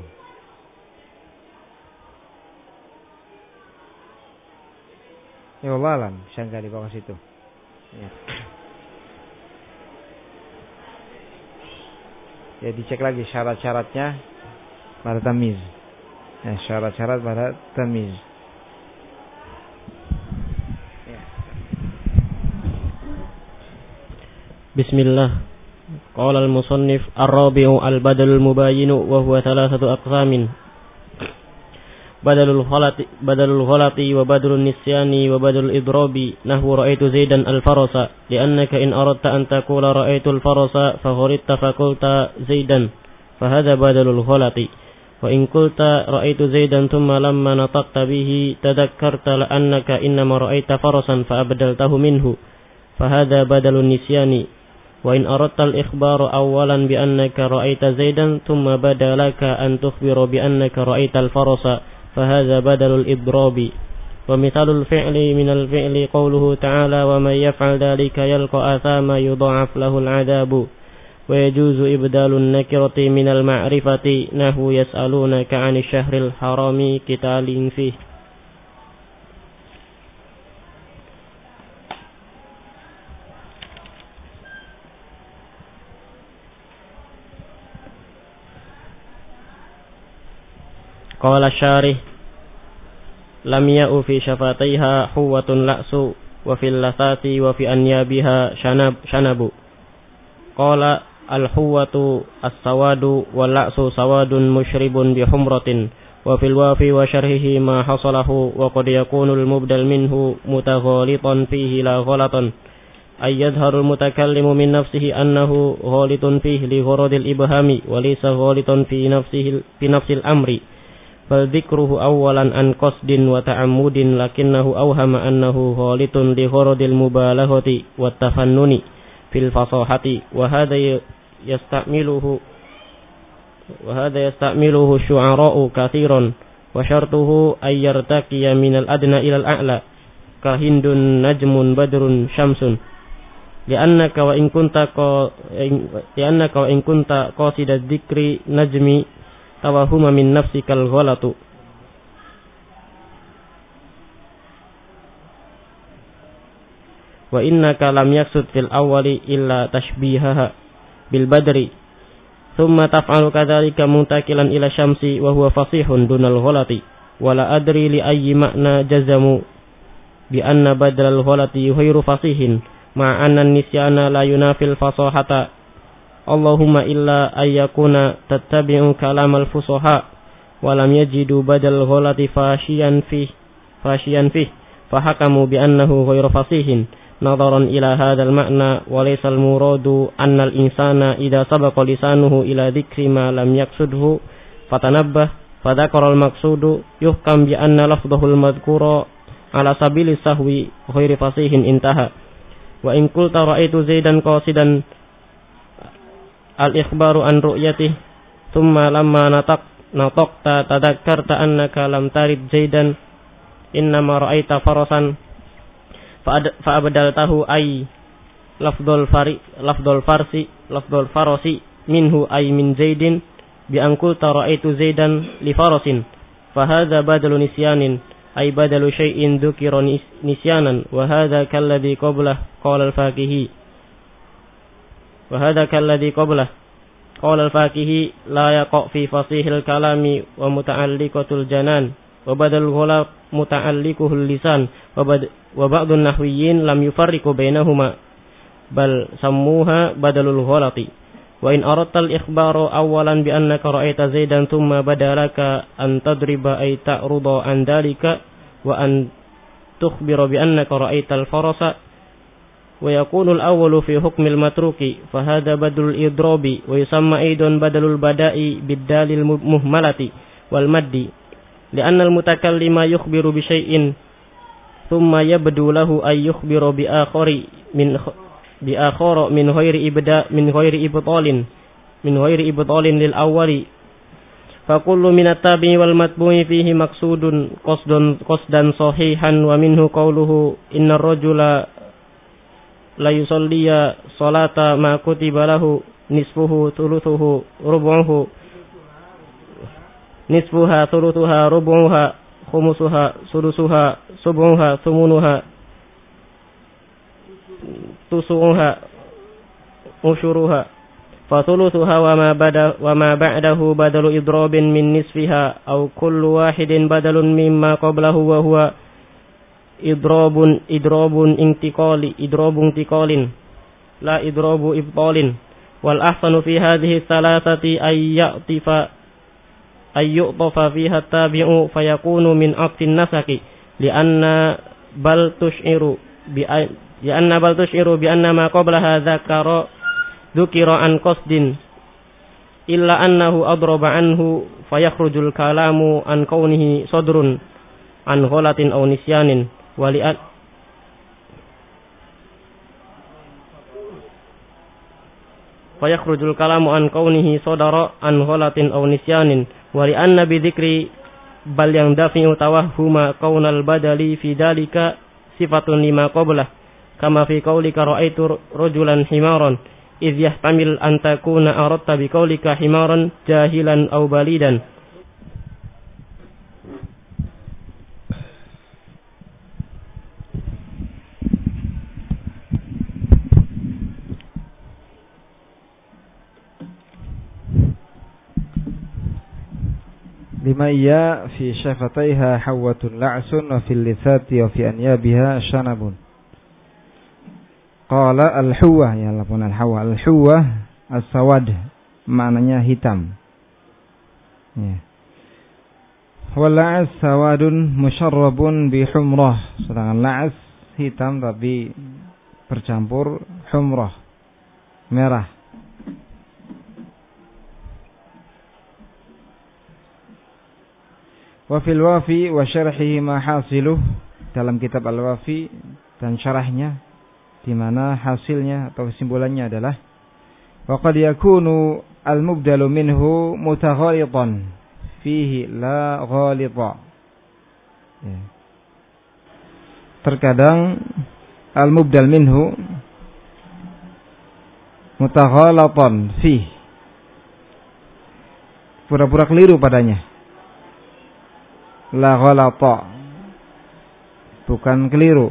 Ya Allah alam, bisa enggak di bawah situ? Ya. Ya dicek lagi syarat-syaratnya pada tamiz. Ya, syarat-syarat pada tamiz. Ya. Bismillah. Qala al-musannif ar-rabi'u al-badalul mubayinu wa huwa thalathatu aqsamin. Badalul ghalati badalul ghalati wa badalun nisyani wa badalul idrabi nahwu ra'aitu Zaidan al-farasa li'annaka in aradta an taqula ra'aitu al-farasa fa gharidta fa qulta Zaidan fa hadha badalul ghalati wa in qulta ra'aitu Zaidan thumma lamma nataqta bihi tadhakkarta la'annaka innama ra'aita farasan fa abdaltahu minhu fa hadha badalun nisyani wa in aradta al-ikhbara awwalan bi annaka ra'aita Zaidan thumma badalaka an tukhbira bi annaka ra'aita al-farasa فهذا بدل الإضراب ومثال الفعل من الفعل قوله تعالى ومن يفعل ذلك يلقى آثاما يضاعف له العذاب ويجوز إبدال النكرة من المعرفة نحو يسألونك عن الشهر الحرام قتال فيه. Qala syarih lam ya'u fi syafataiha huwatun la'su wa fil lasati wa fi anyabiha shanab shanabu. Qala al huwatu as-sawadu wal la'su sawadun mushribun bi humratin wa fil wafi wa syarhihi ma hasalahu wa qad yakunu al mubdal minhu mutaghalitan fihi la ghalatan ay yadhharu al mutakallimu min nafsihi annahu ghalitun fihi li gharadil ibhami wa laysa ghalitan fi nafsihi fi nafsil amri. فذكره أولا عن قصد وتعمد لكنه أوهم أنه غالط لغرض المبالغة والتفنن في الفصاحة وهذا يستعمله وهذا يستعمله الشعراء كثيرا وشرطه أن يرتقي من الأدنى إلى الأعلى كهند نجم بدر شمس لأنك وإن كنت لأنك وإن كنت قاصد الذكر نجمي tawahuma min nafsikal ghalatu wa innaka lam yaksud fil awwali illa tashbihaha bil badri thumma taf'alu kadzalika muntakilan ila syamsi wa huwa fasihun dunal ghalati wala adri li ayyi ma'na jazamu bi anna badal ghalati ghairu fasihin ma anna nisyana la yunafil fasahata Allahumma illa ayyakuna tattabi'u kalamal fusaha wa lam yajidu badal ghalati fashiyan fi fashiyan fi fahakamu bi annahu ghairu fasihin nadaran ila hadzal ma'na wa laysa al muradu anna al insana idza sabaqa lisanuhu ila dhikri ma lam yaqsudhu fatanabbah fadhakara al maqsudu yuhkam bi anna lafdhahu al madhkura ala sabili sahwi ghairu fasihin intaha wa in qulta ra'aitu Zaidan qasidan al-ikhbaru an ru'yatihi thumma lamma nataq nataqta tadakkarta annaka lam tarid Zaidan innama ra'aita farasan fa abdaltahu ay lafdhul fari lafdhul farsi lafdhul farasi minhu ay min Zaidin bi an qulta ra'aitu Zaidan li farasin fa hadza badalu nisyanin ay badalu syai'in dzukira nisyanan wa hadza kalladhi qablah qala al-faqihi وهذا كالذي قبله قال الفاكهي لا يقع في فصيح الكلام ومتعلقة الجنان وبدل الغلط متعلقه اللسان وبعض النحويين لم يفرقوا بينهما بل سموها بدل الغلط وإن أردت الإخبار أولا بأنك رأيت زيدا ثم بدا لك أن تضرب أي تعرض عن ذلك وأن تخبر بأنك رأيت الفرس ويكون الأول في حكم المتروك فهذا بدل الإضراب ويسمى أيضا بدل البداء بالدال المهملة والمد لأن المتكلم يخبر بشيء ثم يبدو له أن يخبر بآخر من bi akhara min ghairi ibda min ghairi ibtalin min ghairi ibtalin lil awwali fa kullu min at-tabi'i wal matbu'i fihi maqsudun qasdan qasdan sahihan wa minhu qawluhu innar rajula la yusalliya salata ma kutiba lahu nisfuhu thuluthuhu rubu'uhu nisfuha thuluthuha rubu'uha khumusuha sudusuha subu'uha thumunuha tusu'uha usyuruha fa thuluthuha wa ma bada wa ma ba'dahu badalu idrabin min nisfiha aw kullu wahidin badalun mimma qablahu wa huwa idrabun idrabun intiqali idrabun intiqalin la idrabu ibtalin wal ahsanu fi hadhihi thalathati ay ya'tifa ay yu'tafa fiha at-tabi'u fayakunu min aqtin nasaki li'anna bal tush'iru bi li'anna bal tush'iru bi anna ma qablaha dzakara dzukira an qasdin illa annahu adraba anhu fayakhrujul kalamu an kaunihi sadrun an ghalatin aw nisyanin wali'at fayakhrujul kalamu an kaunihi sadara an ghalatin aw nisyanin wali'anna bi dzikri bal yang dafi'u tawahhuma kaunal badali fi dalika sifatun lima qablah kama fi qaulika ra'aitu rajulan himaran idh yahtamil an takuna aradta bi qaulika himaran jahilan aw balidan. lima iya fi syafataiha hawatun la'sun wa fil lisati wa fi anyabiha shanabun. Qala al-huwa, ya lapun al-hawa. Al-huwa as-sawad, maknanya hitam. Ya. Wal la'as sawadun musyarrabun bi humrah. Sedangkan la'as hitam tapi bercampur humrah, merah. Wa fil wafi wa syarhihi ma hasiluh, dalam kitab al-wafi dan syarahnya di mana hasilnya atau kesimpulannya adalah wa qad yakunu al-mubdalu minhu mutaghalitan fihi la ghalita. Ya. Terkadang al-mubdal minhu mutaghalatan fihi, pura-pura keliru padanya. La ghalata, bukan keliru.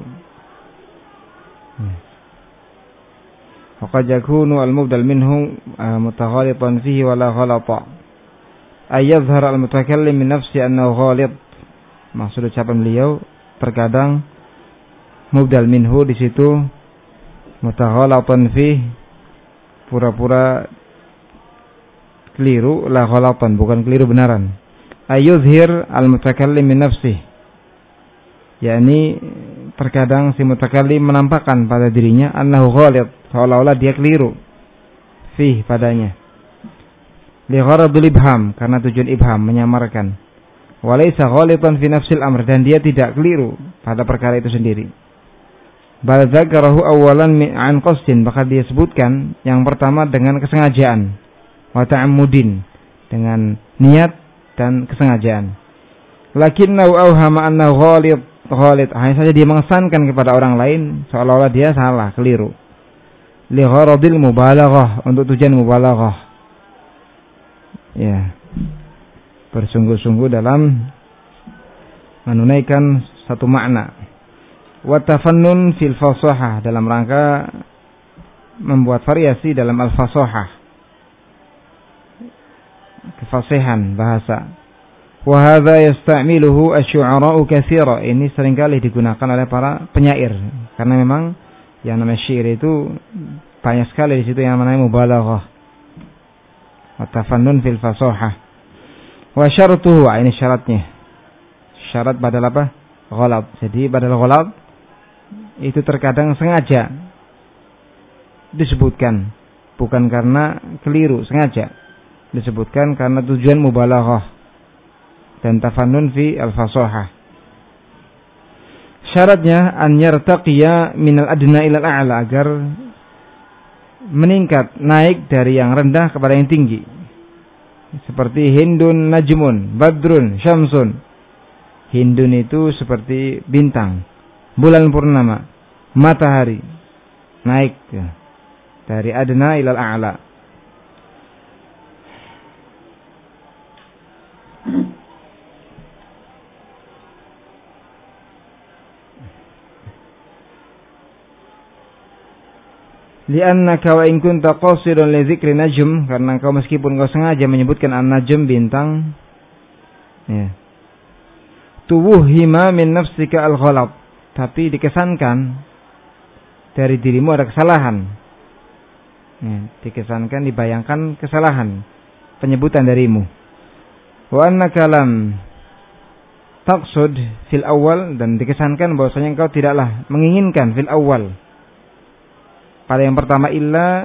Faqad yakunu al-mubdal minhu mutaghalitan fihi wa la ghalata ay yadhhar al-mutakallim min nafsi annahu ghalit. Maksud ucapan beliau, terkadang mubdal minhu di situ mutaghalatan fihi, pura-pura keliru, la ghalatan, bukan keliru benaran. Ayuzhir al-mutakallim min nafsih, yakni terkadang si mutakallim menampakkan pada dirinya annahu ghalit, seolah-olah dia keliru fih padanya, li gharadil ibham, karena tujuan ibham menyamarkan, walaysa ghalitan fi nafsil amr, dan dia tidak keliru pada perkara itu sendiri. Bal dzakarahu awalan an qasdin, bahkan dia sebutkan yang pertama dengan kesengajaan, wa ta'ammudin, dengan niat dan kesengajaan. Lakinnahu awhama annahu ghalit ghalit, hanya saja dia mengesankan kepada orang lain seolah-olah dia salah, keliru. Li gharadil mubalaghah, untuk tujuan mubalaghah. Ya. Bersungguh-sungguh dalam menunaikan satu makna. Wa tafannun fil fasahah, dalam rangka membuat variasi dalam al-fasahah, kefasihan bahasa. Wa hadza yasta'miluhu asy-syu'ara'u katsira, ini seringkali digunakan oleh para penyair, karena memang yang namanya syair itu banyak sekali di situ yang namanya mubalaghah. Wa tafannun fil fasahah. Wa syartuhu, ini syaratnya. Syarat badal apa? Ghalat. Jadi badal ghalat itu terkadang sengaja disebutkan, bukan karena keliru, sengaja disebutkan karena tujuan mubalaghah dan tafannun fi al-fasahah. Syaratnya an yartaqiya minal adna ilal a'la, agar meningkat, naik dari yang rendah kepada yang tinggi. Seperti Hindun Najmun, Badrun, Syamsun. Hindun itu seperti bintang, bulan purnama, matahari. Naik dari adna ilal a'la. Li'annaka wa in kunta qasidun li dzikri najm, karena kau meskipun kau sengaja menyebutkan an-najm bintang, ya. Tuwuhima min nafsika al-ghalat, tapi dikesankan dari dirimu ada kesalahan. Ya, dikesankan, dibayangkan kesalahan penyebutan darimu. Wa annaka lam taqsud fil awal, dan dikesankan bahwasanya engkau tidaklah menginginkan fil awal, pada yang pertama, illa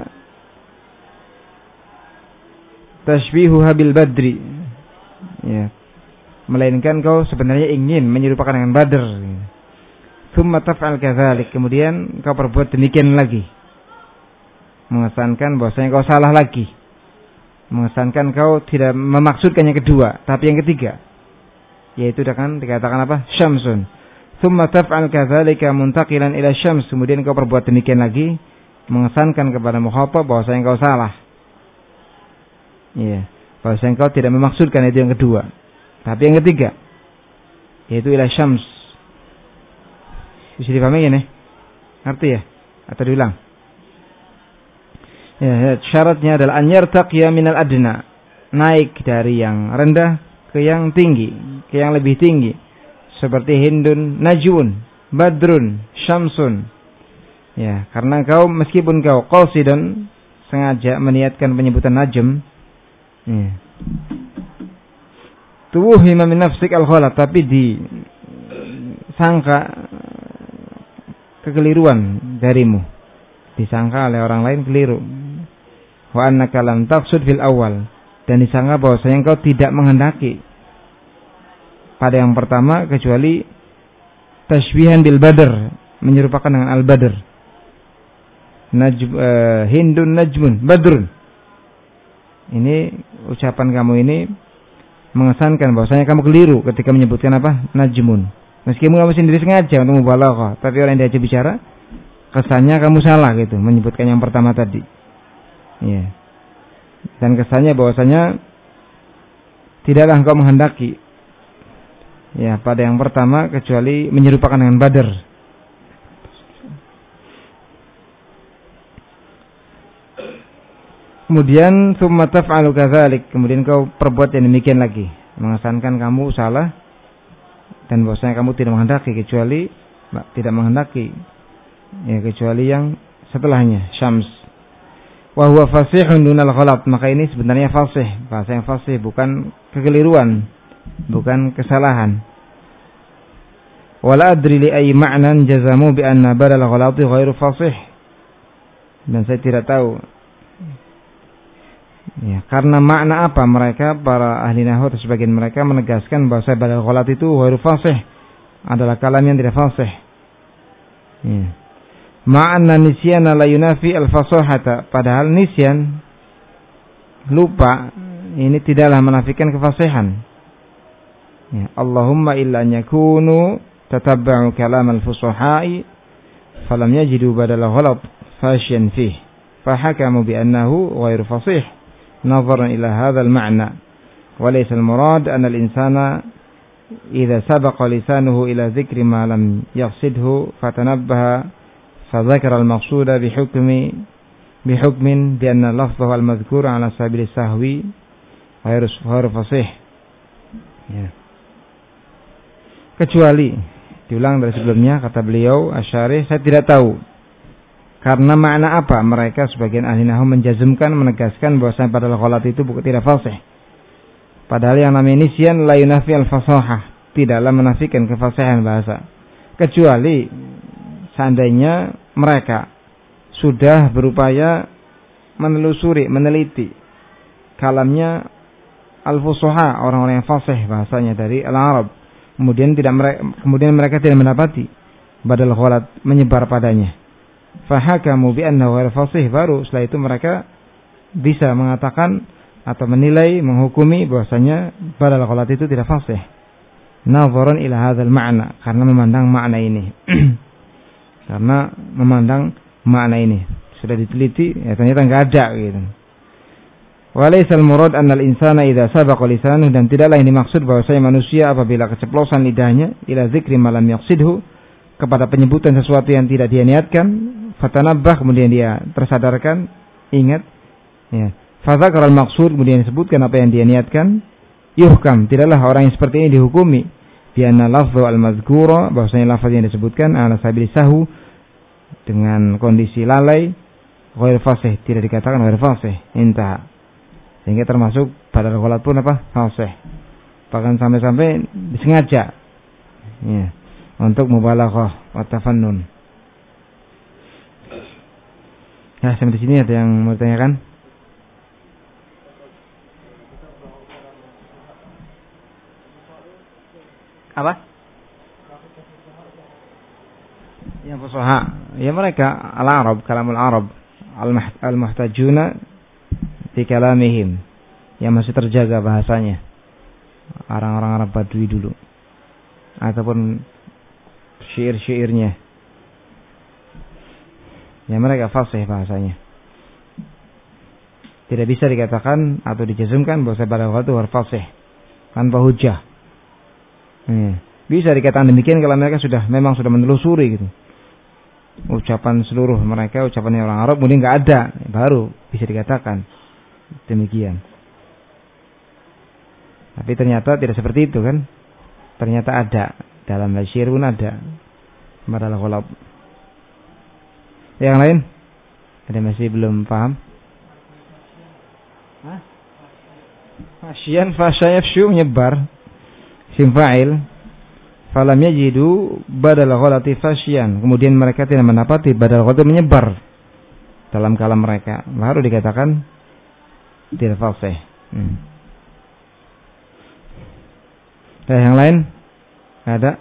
tashbihuha bil badri, ya, melainkan kau sebenarnya ingin menyerupakan dengan Badr. Tsumma taf'al kadzalik, kemudian kau perbuat demikian lagi, mengesankan bahwasanya kau salah lagi, mengesankan kau tidak memaksudkan yang kedua tapi yang ketiga, yaitu dengan dikatakan apa? Syamsun. Tsumma taf'al kadzalika muntaqilan ila syams, kemudian kau perbuat demikian lagi, mengesankan kepada mukhatab bahwasanya kau salah. Iya, bahwasanya kau tidak memaksudkan itu yang kedua, tapi yang ketiga, yaitu ila syams. Bisa dipahami ini? Ngerti ya? Atau diulang? Ya, syaratnya adalah an yartaqiya minal adna, naik dari yang rendah ke yang tinggi, ke yang lebih tinggi. Seperti Hindun, Najun, Badrun, Syamsun. Ya, karena kau meskipun kau qasidan, sengaja meniatkan penyebutan najm, ya, tuwuhima min nafsik al-ghalat, tapi disangka kekeliruan darimu, disangka oleh orang lain keliru. Wa annaka lam taqsud fil awal, dan disangka bahwasanya engkau tidak menghendaki pada yang pertama kecuali tashbihan bil badr, menyerupakan dengan al-badr. Najm, uh, Hindun Najmun Badrun. Ini ucapan kamu ini mengesankan bahwasanya kamu keliru ketika menyebutkan apa? Najmun. Meskipun kamu sendiri sengaja untuk mubalaghah, tapi orang yang diajak bicara kesannya kamu salah gitu menyebutkan yang pertama tadi. Iya. Dan kesannya bahwasanya tidaklah engkau menghendaki ya pada yang pertama kecuali menyerupakan dengan Badr. Kemudian tsumma taf'alu kadzalik, kemudian kau perbuat yang demikian lagi, mengesankan kamu salah dan bahwasanya kamu tidak menghendaki kecuali tidak menghendaki ya kecuali yang setelahnya, syams. Wa huwa fasihun dunal ghalat, maka ini sebenarnya fasih, bahasa yang fasih, bukan kekeliruan, bukan kesalahan. Wala adri li ay ma'nan jazamu bi anna badal ghalati ghairu fasih, dan saya tidak tahu ya, karena makna apa mereka para ahli nahwu atau sebagian mereka menegaskan bahwa badal ghalat itu ghairu fasih, adalah kalam yang tidak fasih. Ya. Ma'anna nisyana la yunafi al-fasahata, padahal nisyan, lupa, ini tidaklah menafikan kefasihan. Ya. Allahumma illa an yakunu tatabba'u kalam al-fusahai falam yajidu badal ghalat fasyan fih fahakamu bi annahu ghairu fasih نظرا إلى هذا المعنى وليس المراد أن الإنسان إذا سبق لسانه إلى ذكر ما لم يقصده فتنبه فذكر المقصود بحكم بحكم بأن لفظه المذكور على سبيل السهو غير فصيح. Kecuali diulang dari sebelumnya, kata beliau Asy-Syarih, saya tidak tahu karena makna apa mereka sebagian ahli nahwu menjazmkan, menegaskan bahwasanya padahal ghalat itu bukan tidak fasih. Padahal yang namanya nisyan la yunafi al-fasahah, tidaklah menafikan kefasihan bahasa. Kecuali seandainya mereka sudah berupaya menelusuri, meneliti kalamnya al-fusaha, orang-orang yang fasih bahasanya dari al-Arab. Kemudian tidak mereka, kemudian mereka tidak mendapati badal ghalat menyebar padanya. fahakamu bi annahu ghairu fasih, baru setelah itu mereka bisa mengatakan atau menilai, menghukumi bahwasanya badal ghalat itu tidak fasih. Nadharan ila hadzal ma'na, karena memandang makna ini. Karena memandang makna ini sudah diteliti, ya ternyata enggak ada gitu. Walaisal murad annal insana idza sabaqa lisanuhu, dan tidaklah ini maksud bahwasanya manusia apabila keceplosan lidahnya ila dzikri ma lam yaqsidhu, kepada penyebutan sesuatu yang tidak dia niatkan, fatanabbah, kemudian dia tersadarkan, ingat, ya. Fadzakara al-maqsud, kemudian disebutkan apa yang dia niatkan, yuhkam, tidaklah orang yang seperti ini dihukumi bi anna lafdhu al-mazkura, bahwasanya lafaz yang disebutkan ala sabil sahu, dengan kondisi lalai, ghair fasih, tidak dikatakan ghair fasih, intah. Sehingga termasuk badal ghalat pun apa? Fasih. Bahkan sampai-sampai disengaja, ya, untuk mubalaghah wa tafannun. Ya, sampai di sini ada yang mau ditanyakan? Apa? Yang fusaha, ya mereka al-Arab, kalamul Arab, al-muhtajuna fi kalamihim, yang masih terjaga bahasanya, orang-orang Arab Badui dulu, ataupun syair-syairnya, ya mereka fasih bahasanya. Tidak bisa dikatakan atau dijazmkan bahwa badal ghalat itu harus fasih tanpa hujjah. Hmm. Bisa dikatakan demikian kalau mereka sudah memang sudah menelusuri gitu, ucapan seluruh mereka, ucapan orang Arab, kemudian nggak ada, baru bisa dikatakan demikian. Tapi ternyata tidak seperti itu kan? Ternyata ada, dalam syair pun ada badal ghalat. Yang lain? Ada masih belum paham? Hah? Fasyan, fasyayafsyu, menyebar. Sim fa'il, falam yajidu badal ghalati fasyan, kemudian mereka tidak mendapati badal ghalat menyebar dalam kalam mereka, baru dikatakan tidak fasih. Hmm. Dan yang lain ada?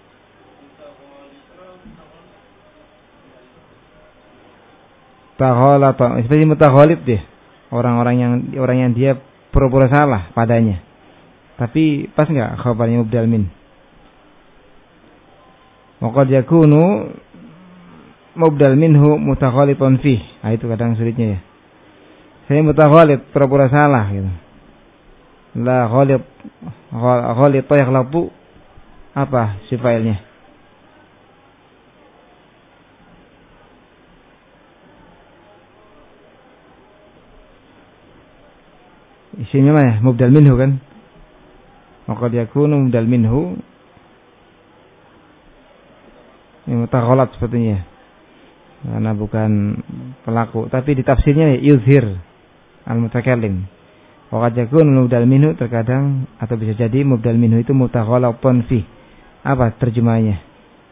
Taghalata, seperti mutaghalib deh, orang-orang yang orang yang dia pura-pura salah padanya. Tapi pas enggak khabarnya mubdal min? Waqad yakunu mubdal minhu mutaghalitan fih. Nah, itu kadang sulitnya ya. Saya mutaghalib, pura-pura salah gitu. La ghalib, ghalib yaghlatu, apa si failnya? Isinya mana? Mubdal minhu kan? Maka dia kunu mubdal minhu, ini mutaghalat sepertinya, karena bukan pelaku, tapi di tafsirnya yuzhir al-mutakallim. Maka dia kunu mubdal minhu, terkadang atau bisa jadi mubdal minhu itu mutaghalatan fi. Apa terjemahnya?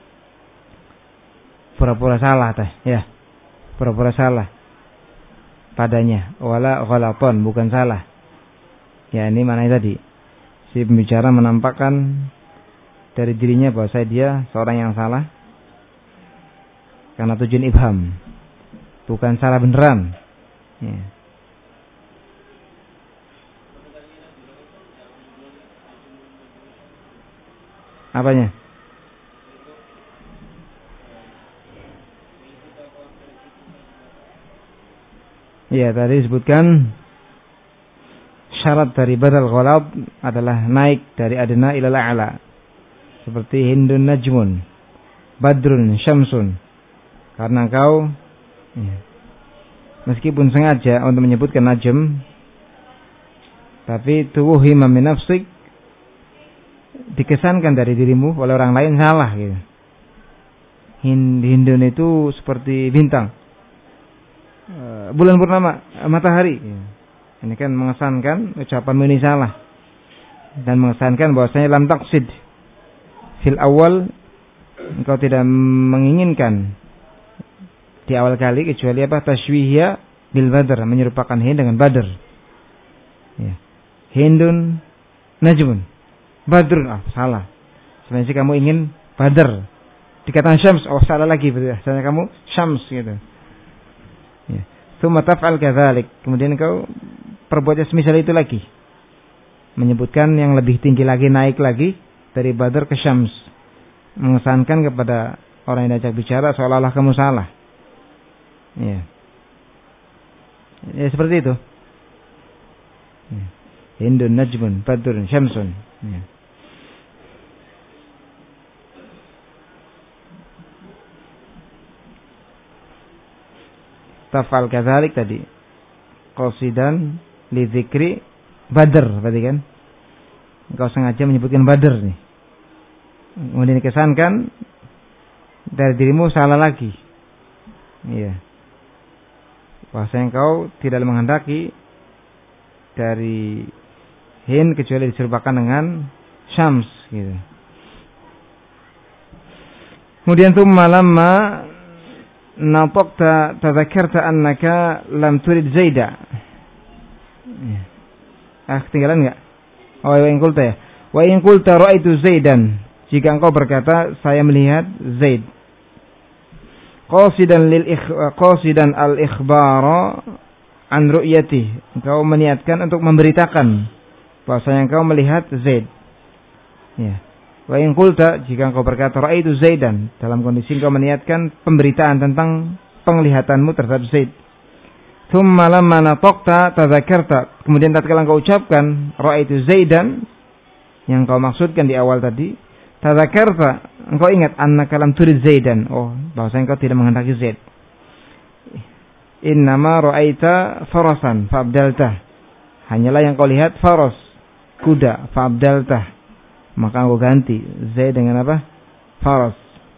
Pura-pura salah teh, ya. Pura-pura salah padanya. Wala ghalatan, bukan salah. Ya, ini maknanya tadi. Si pembicara menampakkan dari dirinya bahwa saya dia seorang yang salah karena tujuan ibham, bukan salah beneran. Ya. Apanya? Iya, tadi disebutkan syarat dari badal ghalat adalah naik dari adna ila a'la. Seperti Hindun najmun, Badrun syamsun. Karena engkau ya, meskipun sengaja untuk menyebutkan najm, tapi tuwuhima min nafsik, dikesankan dari dirimu oleh orang lain salah gitu. Hindun itu seperti bintang, bulan purnama, matahari. Ini kan mengesankan ucapanmu ini salah, dan mengesankan bahwasanya lam taqsid fil awal, engkau tidak menginginkan di awal kali kecuali apa? Tashwihya bil badr, menyerupakan Hind dengan Badr. Ya. Hindun najmun, Badrun, ah salah. Sebenarnya kamu ingin Badr, dikatakan syams, oh salah lagi betul. Misalnya kamu syams gitu. Ya. Tsumma taf'al kadzalik. Kemudian kau perbuat semisal itu lagi. Menyebutkan yang lebih tinggi lagi, naik lagi dari badar ke syams. Mengesankan kepada orang yang diajak bicara seolah-olah kamu salah. Ya. Ya seperti itu. Ya. Hindun najmun badrun syamsun. Ya. Tafal kadzalik tadi. Qasidan li dzikri Badr, berarti kan? Engkau sengaja menyebutkan Badr nih. Kemudian dikesankan dari dirimu salah lagi. Iya. Bahasa engkau tidak menghendaki dari Hind kecuali diserupakan dengan Syams gitu. Kemudian tuh malamma nataqta tadzakarta annaka lam turid Zaida. Iya. Ah, ketinggalan enggak? Oh, wa in qulta ya. Wa in qulta ra'aitu Zaidan. Jika engkau berkata saya melihat Zaid. Qasidan lil qasidan al ikhbara an ru'yati. Engkau meniatkan untuk memberitakan bahwasanya engkau melihat Zaid. Ya. Wa in qulta, jika engkau berkata ra'aitu Zaidan, dalam kondisi engkau meniatkan pemberitaan tentang penglihatanmu terhadap Zaid. Tsumma lamma nataqta tadzakarta. Kemudian tatkala engkau ucapkan ra'aitu Zaidan yang kau maksudkan di awal tadi, tadzakarta, engkau ingat annaka lam turid Zaidan. Oh, bahwa engkau tidak menghendaki Zaid. Innama ra'aita farasan fa'abdaltah. Hanyalah yang kau lihat faras, kuda, fa'abdaltah. Maka engkau ganti Zaid dengan apa? Faras.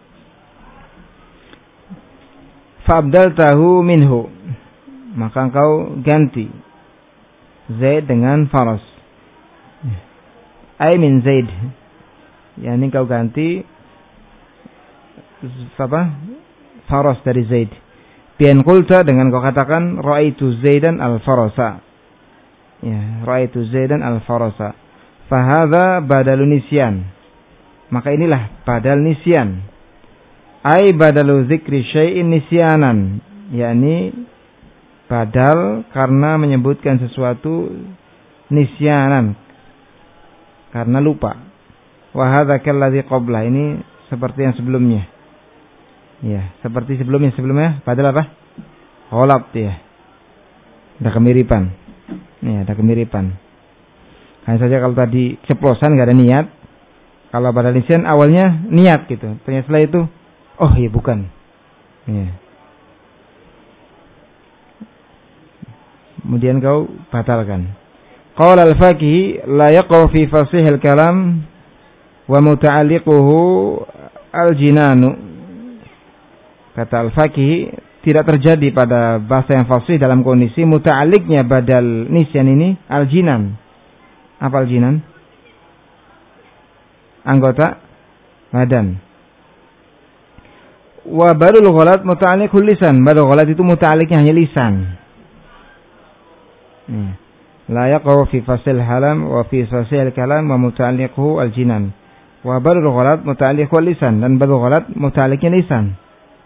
Fa'abdaltahu minhu. Maka engkau ganti Zaid dengan faras. Ai min Zaid. Ya, ini engkau ganti apa? Faras dari Zaid. Bian qulta, dengan kau katakan ra'aitu Zaidan al-farasa. Ya, ra'aitu Zaidan al-farasa. Fa hadza badalun nisyan. Maka inilah badal nisyan. Ai badalu dzikri syai'in nisyanan. yakni badal karena menyebutkan sesuatu nisyanan, karena lupa. Wa hadza kalladzi qabla, ini seperti yang sebelumnya. Ya, seperti sebelumnya sebelumnya badal apa? Ghalab ya. Ada kemiripan. Ya, ada kemiripan. Hanya saja kalau tadi ceplosan enggak ada niat. Kalau badal nisyan awalnya niat gitu. Ternyata setelah itu oh iya bukan. Ya. Kemudian kau batalkan. Qala al-faqih la yaqau fi fasih al-kalam wa muta'alliquhu al-jinanu. Kata al-faqih, tidak terjadi pada bahasa yang fasih dalam kondisi muta'alliqnya badal nisyan ini al-jinan. Apa al-jinan? Anggota badan. Wa badul ghalat muta'alliqul lisan. Badul ghalat itu muta'alliqnya hanya lisan. Hmm. La yaqau fi fasil halam wa fi fasil kalam wa muta'alliquhu al-jinan. Wa badul ghalat muta'alliqul lisan, dan badul ghalat muta'alliqnya lisan.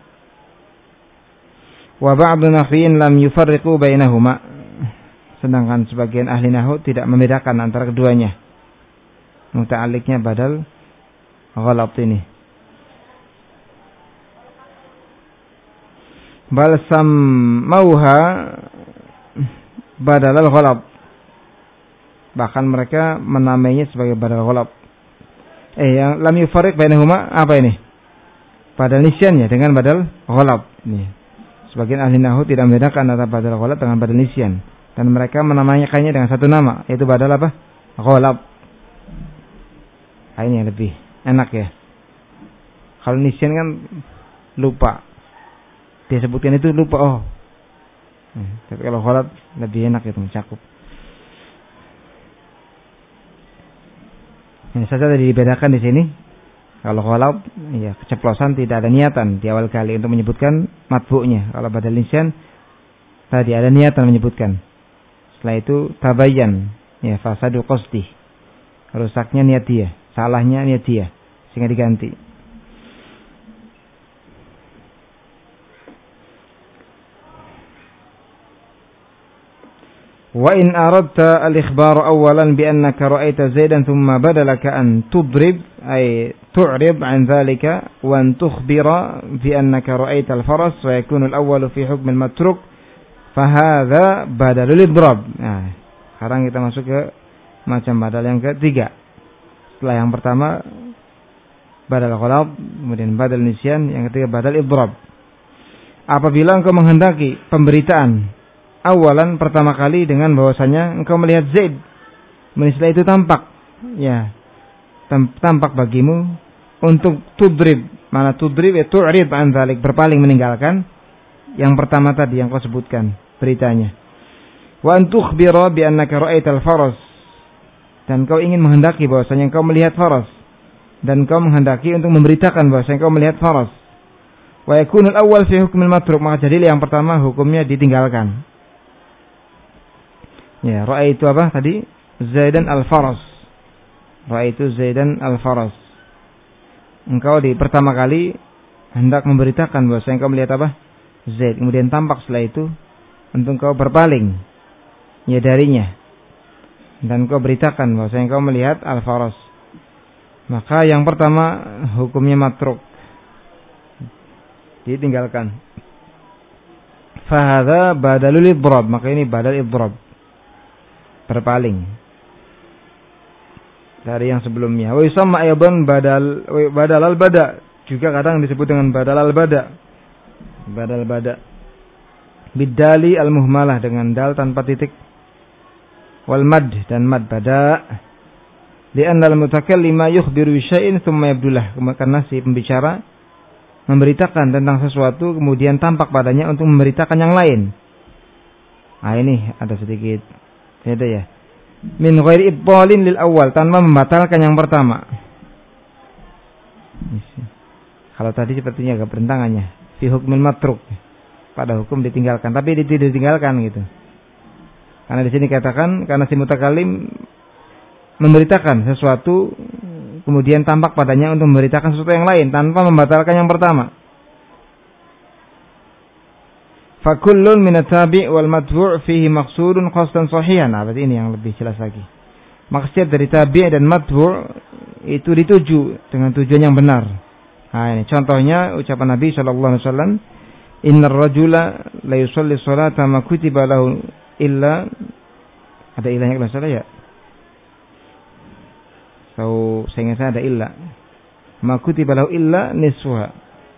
Wa ba'du nahwiyin lam yufarriqu bainahuma. Sedangkan sebagian ahli nahwu tidak membedakan antara keduanya. Muta'alliqnya badal ghalat ini. Bal sammauha badal al-ghalab. Bahkan mereka menamainya sebagai badal ghalab. Eh, yang lam yufarriq bainahuma apa ini? Badal nisyan ya dengan badal ghalab. Nih. Sebagian ahli nahwu tidak membedakan antara badal ghalab dengan badal nisyan, dan mereka menamakannya dengan satu nama, yaitu badal apa? Ghalab. Nah, ini yang lebih enak ya. Kalau nisyan kan lupa. Dia sebutkan itu lupa, oh. Hmm, tapi kalau ghalab lebih enak itu, mencakup. Ini saja tadi dibedakan di sini. Kalau ghalab, ya keceplosan, tidak ada niatan di awal kali untuk menyebutkan matbu'nya. Kalau badal nisyan tadi ada niatan menyebutkan. Setelah itu tabayyan, ya fasadu qasdi. Rusaknya niat dia, salahnya niat dia, sehingga diganti. Wa in aradta al-ikhbar awalan bi annaka ra'aita Zaidan thumma badalaka an tudrib ay tu'rib an dhalika wa an tukhbira bi annaka ra'aita al-faras wa yakunu al-awwal fi hukm al-matruk fa hadha badalul idrab. Nah, sekarang kita masuk ke macam badal yang ketiga. Setelah yang pertama badal ghalab, kemudian badal nisyan, yang ketiga badal idrab. Apabila engkau menghendaki pemberitaan awalan pertama kali dengan bahwasanya engkau melihat Zaid, setelah itu tampak, ya, tampak bagimu untuk tudrib, mana tudrib itu tu'rid an dzalik, berpaling meninggalkan yang pertama tadi yang kau sebutkan beritanya. Wa an tukhbira bi annaka ra'aital faras, dan kau ingin menghendaki bahwasanya engkau melihat faras, dan kau menghendaki untuk memberitakan bahwasanya engkau melihat faras. Wa yakunul awwal fi hukmil matruk, maka jadilah yang pertama hukumnya ditinggalkan. Ya, ra'aitu apa tadi? Zaidan al-faras. Ra'aitu Zaidan al-faras. Engkau di pertama kali hendak memberitakan bahwasanya engkau melihat apa? Zaid. Kemudian tampak setelah itu untuk engkau berpaling ya darinya, dan engkau beritakan bahwasanya engkau melihat al-faras. Maka yang pertama hukumnya matruk, ditinggalkan. Fahadha badalul idrab, maka ini badal idrab, berpaling dari yang sebelumnya. Wa yusamma aydan badal badal al bada, juga kadang disebut dengan badal al bada, badal bada bidali al muhmalah, dengan dal tanpa titik, wal mad, dan mad bada, li'anna al mutakallima yukhbiru bi syai'in thumma yabdulah, karena si pembicara memberitakan tentang sesuatu kemudian tampak padanya untuk memberitakan yang lain. Nah, ini ada sedikit beda ya. Min ghairi ibtalin lil awal, tanpa membatalkan yang pertama. Kalau tadi sepertinya agak berentangannya. Fi hukmil matruk, pada hukum ditinggalkan, tapi tidak ditinggalkan gitu. Karena di sini katakan karena si mutakallim memberitakan sesuatu kemudian tampak padanya untuk memberitakan sesuatu yang lain tanpa membatalkan yang pertama. Fakullun minat tabi' wal matbu' fihi maqsudun qasdan sahihan. Nah, berarti ini yang lebih jelas lagi. Maksud dari tabi' dan matbu' itu dituju dengan tujuan yang benar. Nah, ini contohnya ucapan Nabi sallallahu alaihi wasallam, "Innar rajula la yusalli sholata ma kutiba lahu illa," ada ilahnya kalau salah ya. So, saya ingat ada illa. Ma kutiba lahu illa nisfuha.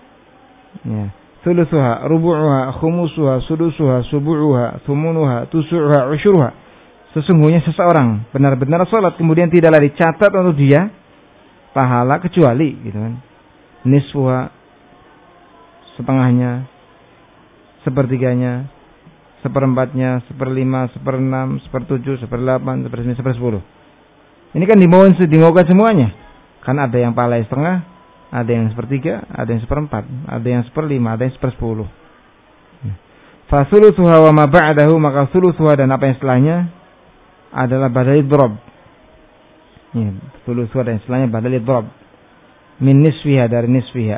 Ya. Thuluthuha, rubu'uha, khumusuha, sudusuha, subu'uha, thumunuha, tusu'uha, usyuruha. Sesungguhnya seseorang benar-benar salat kemudian tidaklah dicatat untuk dia pahala kecuali gitu kan. Nisfuha, setengahnya, sepertiganya, seperempatnya, seperlima, seperenam, sepertujuh, seperdelapan, sepersembilan, sepersepuluh. Ini kan dimaukan, dimaukan semuanya. Kan ada yang pahala setengah, ada yang sepertiga, ada yang seperempat, ada yang seperlima, ada yang sepersepuluh. Fa thuluthuha wa ma ba'dahu, maka thuluthuha dan apa yang setelahnya adalah badal idrab. Ya, thuluthuha dan setelahnya badal idrab. Min nisfiha, dari nisfiha.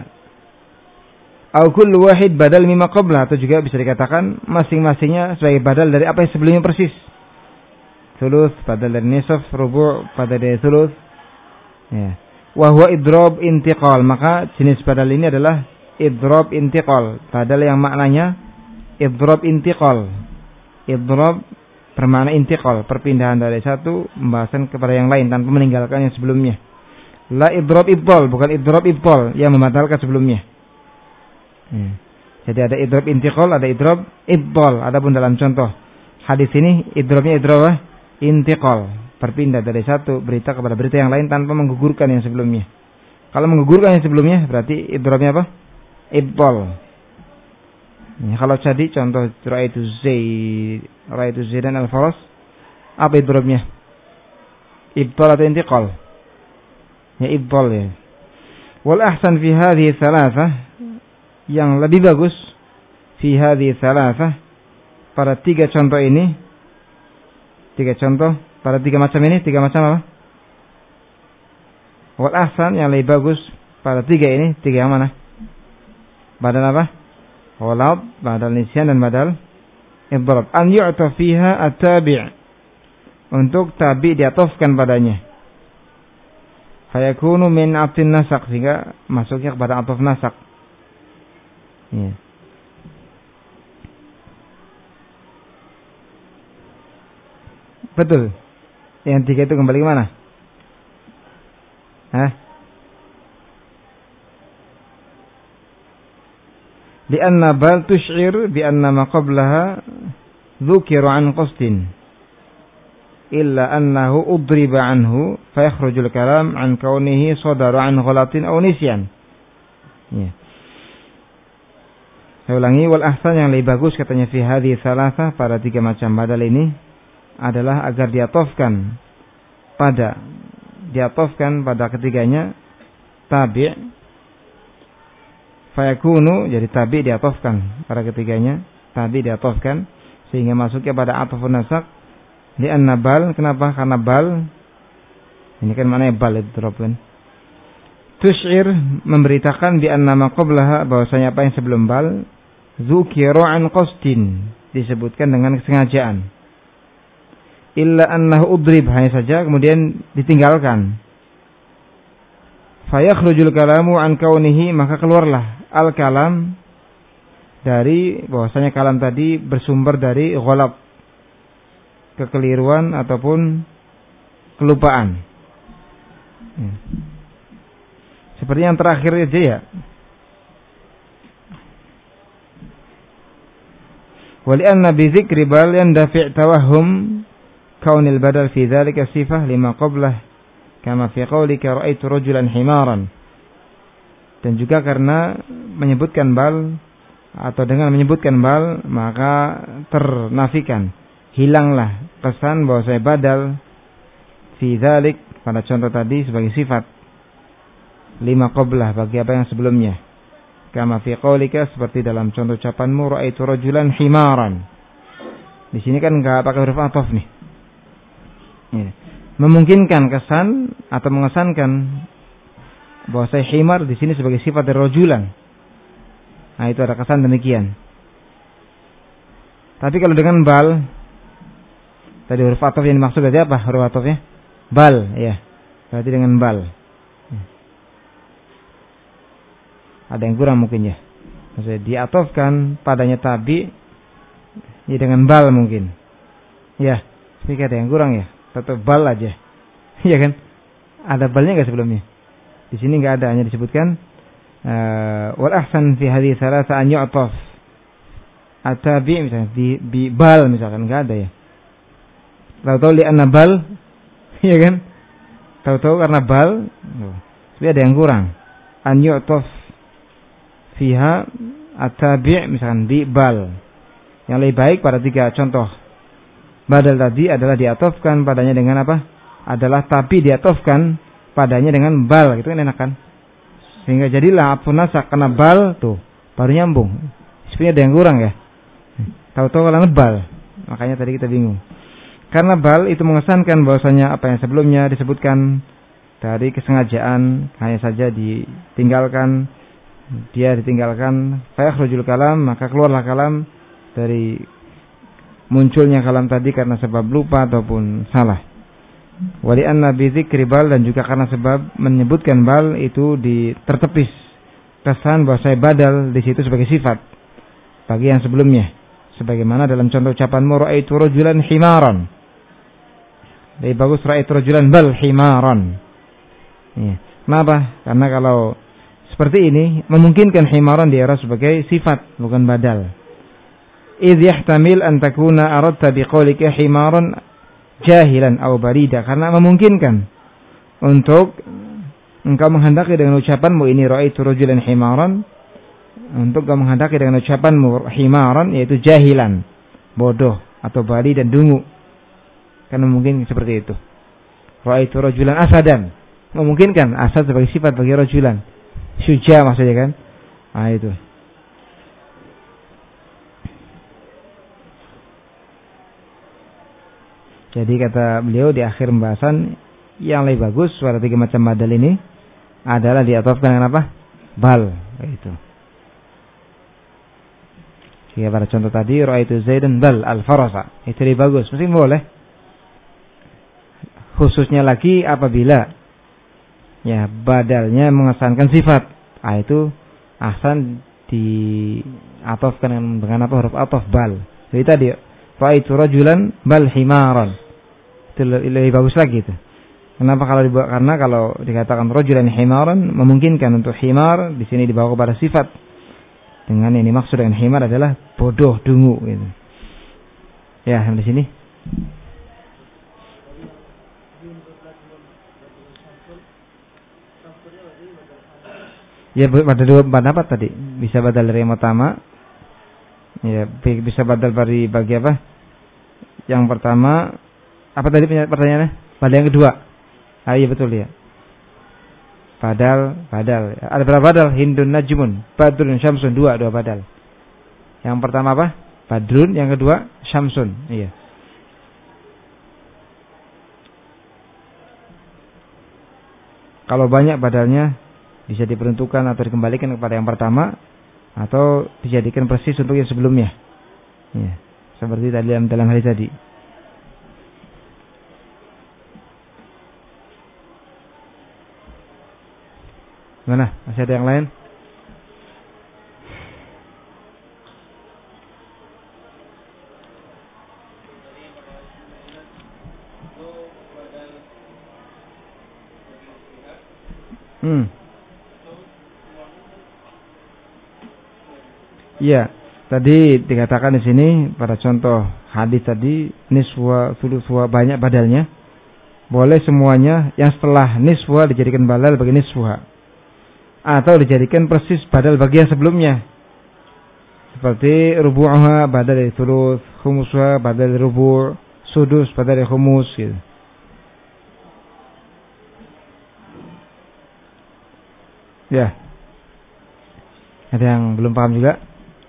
Au kullu wahid badal mimma qabla, atau juga bisa dikatakan masing-masingnya sebagai badal dari apa yang sebelumnya persis. Thuluth badal dari nisf, rubu' badal dari thuluth. Ya. Wa huwa idrab intiqal, maka jenis badal ini adalah idrab intiqal, badal yang maknanya idrab intiqal. Idrab bermakna intiqal, perpindahan dari satu pembahasan kepada yang lain tanpa meninggalkan yang sebelumnya. La idrab ibtal, bukan idrab ibtal yang membatalkan sebelumnya. Hmm. Jadi ada idrab intiqal, ada idrab ibtal. Adapun dalam contoh hadis ini idrabnya idrab intiqal, berpindah dari satu berita kepada berita yang lain tanpa menggugurkan yang sebelumnya. Kalau menggugurkan yang sebelumnya berarti idrabnya apa? Ibtal. Ya, kalau tadi contoh ra'aitu Zaid, ra'aitu Zaidan al-faras, apa idrabnya? Ibtal atau intiqal? Ya ibtal ya. Wal ahsan fi hadhihi thalathah, yang lebih bagus fi hadhihi thalathah, pada tiga contoh ini, tiga contoh pada tiga macam ini, tiga macam apa? Wal ahsan, yang lebih bagus pada tiga ini, tiga yang mana? Badal apa? Ghalab, badal nisyan, dan badal idrab. An yu'ta fiha at-tabi', untuk tabi diatofkan padanya. Fayakunu min atin nasak, sehingga masuknya kepada atof nasak. Ya. Betul. Yang tiga itu kembali ke mana? Hah? Lianna bal tush'ir bi anna ma qablaha dhukiru an qasdin illa annahu udriba anhu fayakhrujul kalam an kaunihi sadara an ghalatin aw nisyan. Ya. Saya ulangi, wal ahsan, yang lebih bagus katanya fi hadhihi tsalatsa, pada tiga macam badal ini adalah agar diatofkan pada diatofkan pada ketiganya tabi', fayakunu, jadi tabi diatofkan pada ketiganya, tabi diatofkan sehingga masuknya pada atofun nasak. Lianna bal, kenapa? Karena bal ini kan mana bal itu dropkan. Tush'ir, memberitakan bi anna ma qablaha, bahwasanya apa yang sebelum bal dzukiru an qasdin, disebutkan dengan kesengajaan. Illa annahu udrib, hanya saja kemudian ditinggalkan. Fayakhrujul kalamu an kaunihi, maka keluarlah al-kalam dari bahwasanya kalam tadi bersumber dari ghalab, kekeliruan ataupun kelupaan. Ya. Seperti yang terakhir aja ya. Wali anna bi dzikri bal yandafi' tawahhum kaunil badal fi dzalika sifah lima qablah kama fi qaulika ra'aitu rajulan himaran. Dan juga karena menyebutkan bal atau dengan menyebutkan bal maka ternafikan, hilanglah kesan bahwa saya badal fi dzalik pada contoh tadi sebagai sifat lima qablah bagi apa yang sebelumnya. Kama fi qaulika, seperti dalam contoh ucapanmu ra'aitu rajulan himaran. Di sini kan enggak pakai huruf ataf nih. Ya. Memungkinkan kesan atau mengesankan bahwa saya himar di sini sebagai sifat dari rajulan. Nah, itu ada kesan demikian. Tapi kalau dengan bal, tadi huruf ataf yang dimaksud tadi apa huruf atafnya? Bal, ya. Berarti dengan bal. Ada yang kurang mungkin ya. Maksudnya diatofkan padanya tabi ya dengan bal mungkin. Ya, tapi ada yang kurang ya. Tetap bal aja. Iya kan? Ada balnya enggak sebelumnya? Di sini enggak ada, hanya disebutkan uh, wal ahsan fi hadhihi thalatha an yu'taf at-tabi' misalnya di, di bal misalkan enggak ada ya. Tahu-tahu li anna bal, iya kan? Tahu-tahu karena bal, oh. Tapi ada yang kurang. An yu'taf fiha at-tabi' misalkan di bal. Yang lebih baik pada tiga contoh badal tadi adalah diatofkan padanya dengan apa? Adalah tabi diatofkan padanya dengan bal, gitu kan enak kan? Sehingga jadilah atfun nasak karena bal tuh baru nyambung. Sebenarnya ada yang kurang ya. Tahu-tahu kalau bal, makanya tadi kita bingung. Karena bal itu mengesankan bahwasanya apa yang sebelumnya disebutkan dari kesengajaan hanya saja ditinggalkan, dia ditinggalkan, fayakhrujul kalam, maka keluarlah kalam dari munculnya kalam tadi karena sebab lupa ataupun salah. Wali anna bi dzikri bal, dan juga karena sebab menyebutkan bal itu ditertepis kesan bahwa saya badal di situ sebagai sifat bagi yang sebelumnya. Sebagaimana dalam contoh ucapanmu ra'aitu rajulan himaran. Lebih bagus ra'aitu rajulan bal himaran. Ya. Kenapa? Karena kalau seperti ini memungkinkan himaran di era sebagai sifat bukan badal. Idh yahtamil an takuna aradta biqaulika himaran jahilan aw barida, karena memungkinkan untuk engkau menghendaki dengan ucapanmu ini ra'aitu rajulan himaran, untuk engkau menghendaki dengan ucapanmu himaran yaitu jahilan, bodoh atau bari dan dungu. Karena mungkin seperti itu. Ra'aitu rajulan asadan, memungkinkan asad sebagai sifat bagi rajulan. Syuja maksudnya kan? Ah itu. Jadi kata beliau di akhir pembahasan, yang lebih bagus pada tiga macam badal ini adalah diatofkan dengan apa? Bal, itu. Jika pada contoh tadi ra'aitu Zaidan bal al-farasa, itu lebih bagus, mesti boleh. Khususnya lagi apabila ya badalnya mengesankan sifat, ah itu ahsan diatofkan dengan apa, huruf ataf bal. Jadi tadi ra'aitu rajulan bal himaran, itu lebih bagus lagi itu. Kenapa kalau dibawa? Karena kalau dikatakan rajulan himaran memungkinkan untuk himar di sini dibawa kepada sifat. Dengan ini maksud dengan himar adalah bodoh, dungu gitu. Ya, di sini. Ya pada dua pendapat tadi, bisa badal dari yang pertama. Ya, bisa badal dari bagi apa? Yang pertama apa tadi pertanyaannya? Pada yang kedua. Ah iya betul ya. Badal, badal. Ada berapa badal? Hindun najmun, badrun syamsun, dua, dua badal. Yang pertama apa? Badrun, yang kedua syamsun. Iya. Kalau banyak badalnya bisa diperuntukkan atau dikembalikan kepada yang pertama atau dijadikan persis untuk yang sebelumnya. Iya. Seperti tadi dalam dalam hari tadi. Mana? Masih ada yang lain? Hmm. Iya, tadi dikatakan di sini pada contoh hadis tadi niswa, suluswa, banyak badalnya. Boleh semuanya yang setelah niswa dijadikan badal bagi niswa, atau dijadikan persis badal bagi yang sebelumnya. Seperti rubu'uha badal dari thuluth, khumusuha badal dari rubu', sudus badal dari khumus gitu. Ya. Ada yang belum paham juga?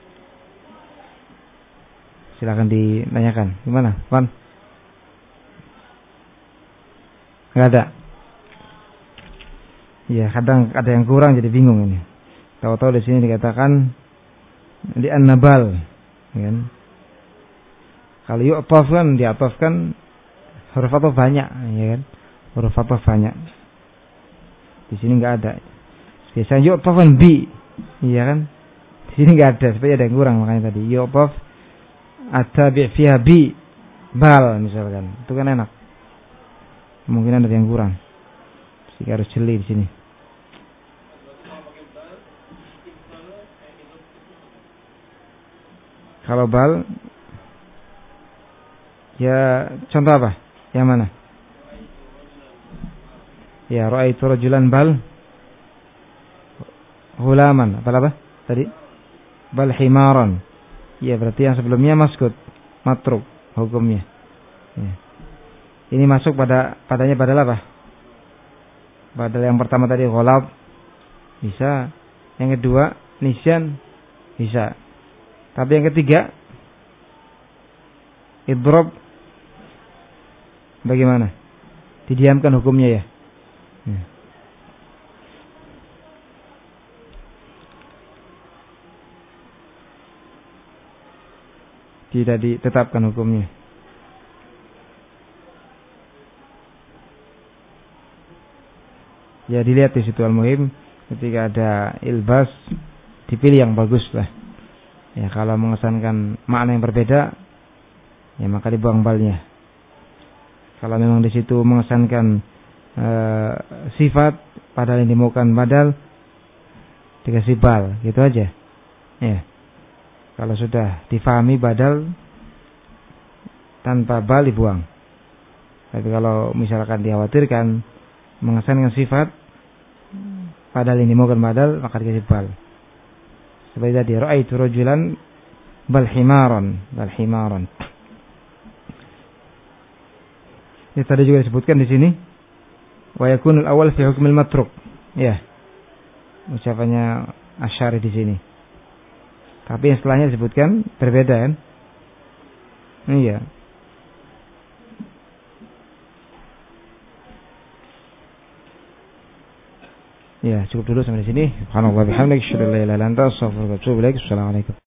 Silakan ditanyakan. Gimana, Wan? Enggak ada. Ya, kadang ada yang kurang jadi bingung ini. Tahu-tahu di sini dikatakan di an-nabal, kan? Kalau yu'taf kan diatofkan huruf ataf banyak, ya kan? Huruf ataf banyak. Di sini enggak ada. Biasanya yu'taf kan bi, iya kan? Di sini enggak ada, supaya ada yang kurang makanya tadi. Yu'taf at-tabi' fiha bi bal misalkan. Itu kan enak. Mungkin ada yang kurang. Jika harus jeli di sini. Kalau bal, ya contoh apa? Yang mana? Ya, ra'aitu rajulan bal hulaman. Apa apa? Tadi? Bal himaran. Ya, berarti yang sebelumnya maskut, matruk hukumnya. Ya. Ini masuk pada padanya badal apa? Badal yang pertama tadi ghalab bisa, yang kedua nisyan bisa. Tapi yang ketiga idrob bagaimana? Didiamkan hukumnya ya. Ya. Tidak ditetapkan hukumnya. Ya dilihat di situ al-muhim ketika ada ilbas dipilih yang bagus lah. Ya kalau mengesankan makna yang berbeda ya maka dibuang balnya. Kalau memang di situ mengesankan e, sifat padahal yang dimaukan badal dikasih bal, gitu aja. Ya. Kalau sudah difahami badal tanpa bal dibuang. Tapi kalau misalkan dikhawatirkan mengesankan sifat padahal ini mau badal maka dikasih bal. Seperti tadi ra'aitu rajulan bal himaran, bal himaran. Ini tadi juga disebutkan di sini wa yakunul awal fi hukmil matruk. Ya. Ucapannya Asy'ari di sini. Tapi yang setelahnya disebutkan berbeda kan? Iya. Ya, cukup dulu sampai di sini. Subhanallah bihamdihi, asyhadu an la ilaha illa anta, astaghfiruka wa atubu ilaik. Assalamualaikum.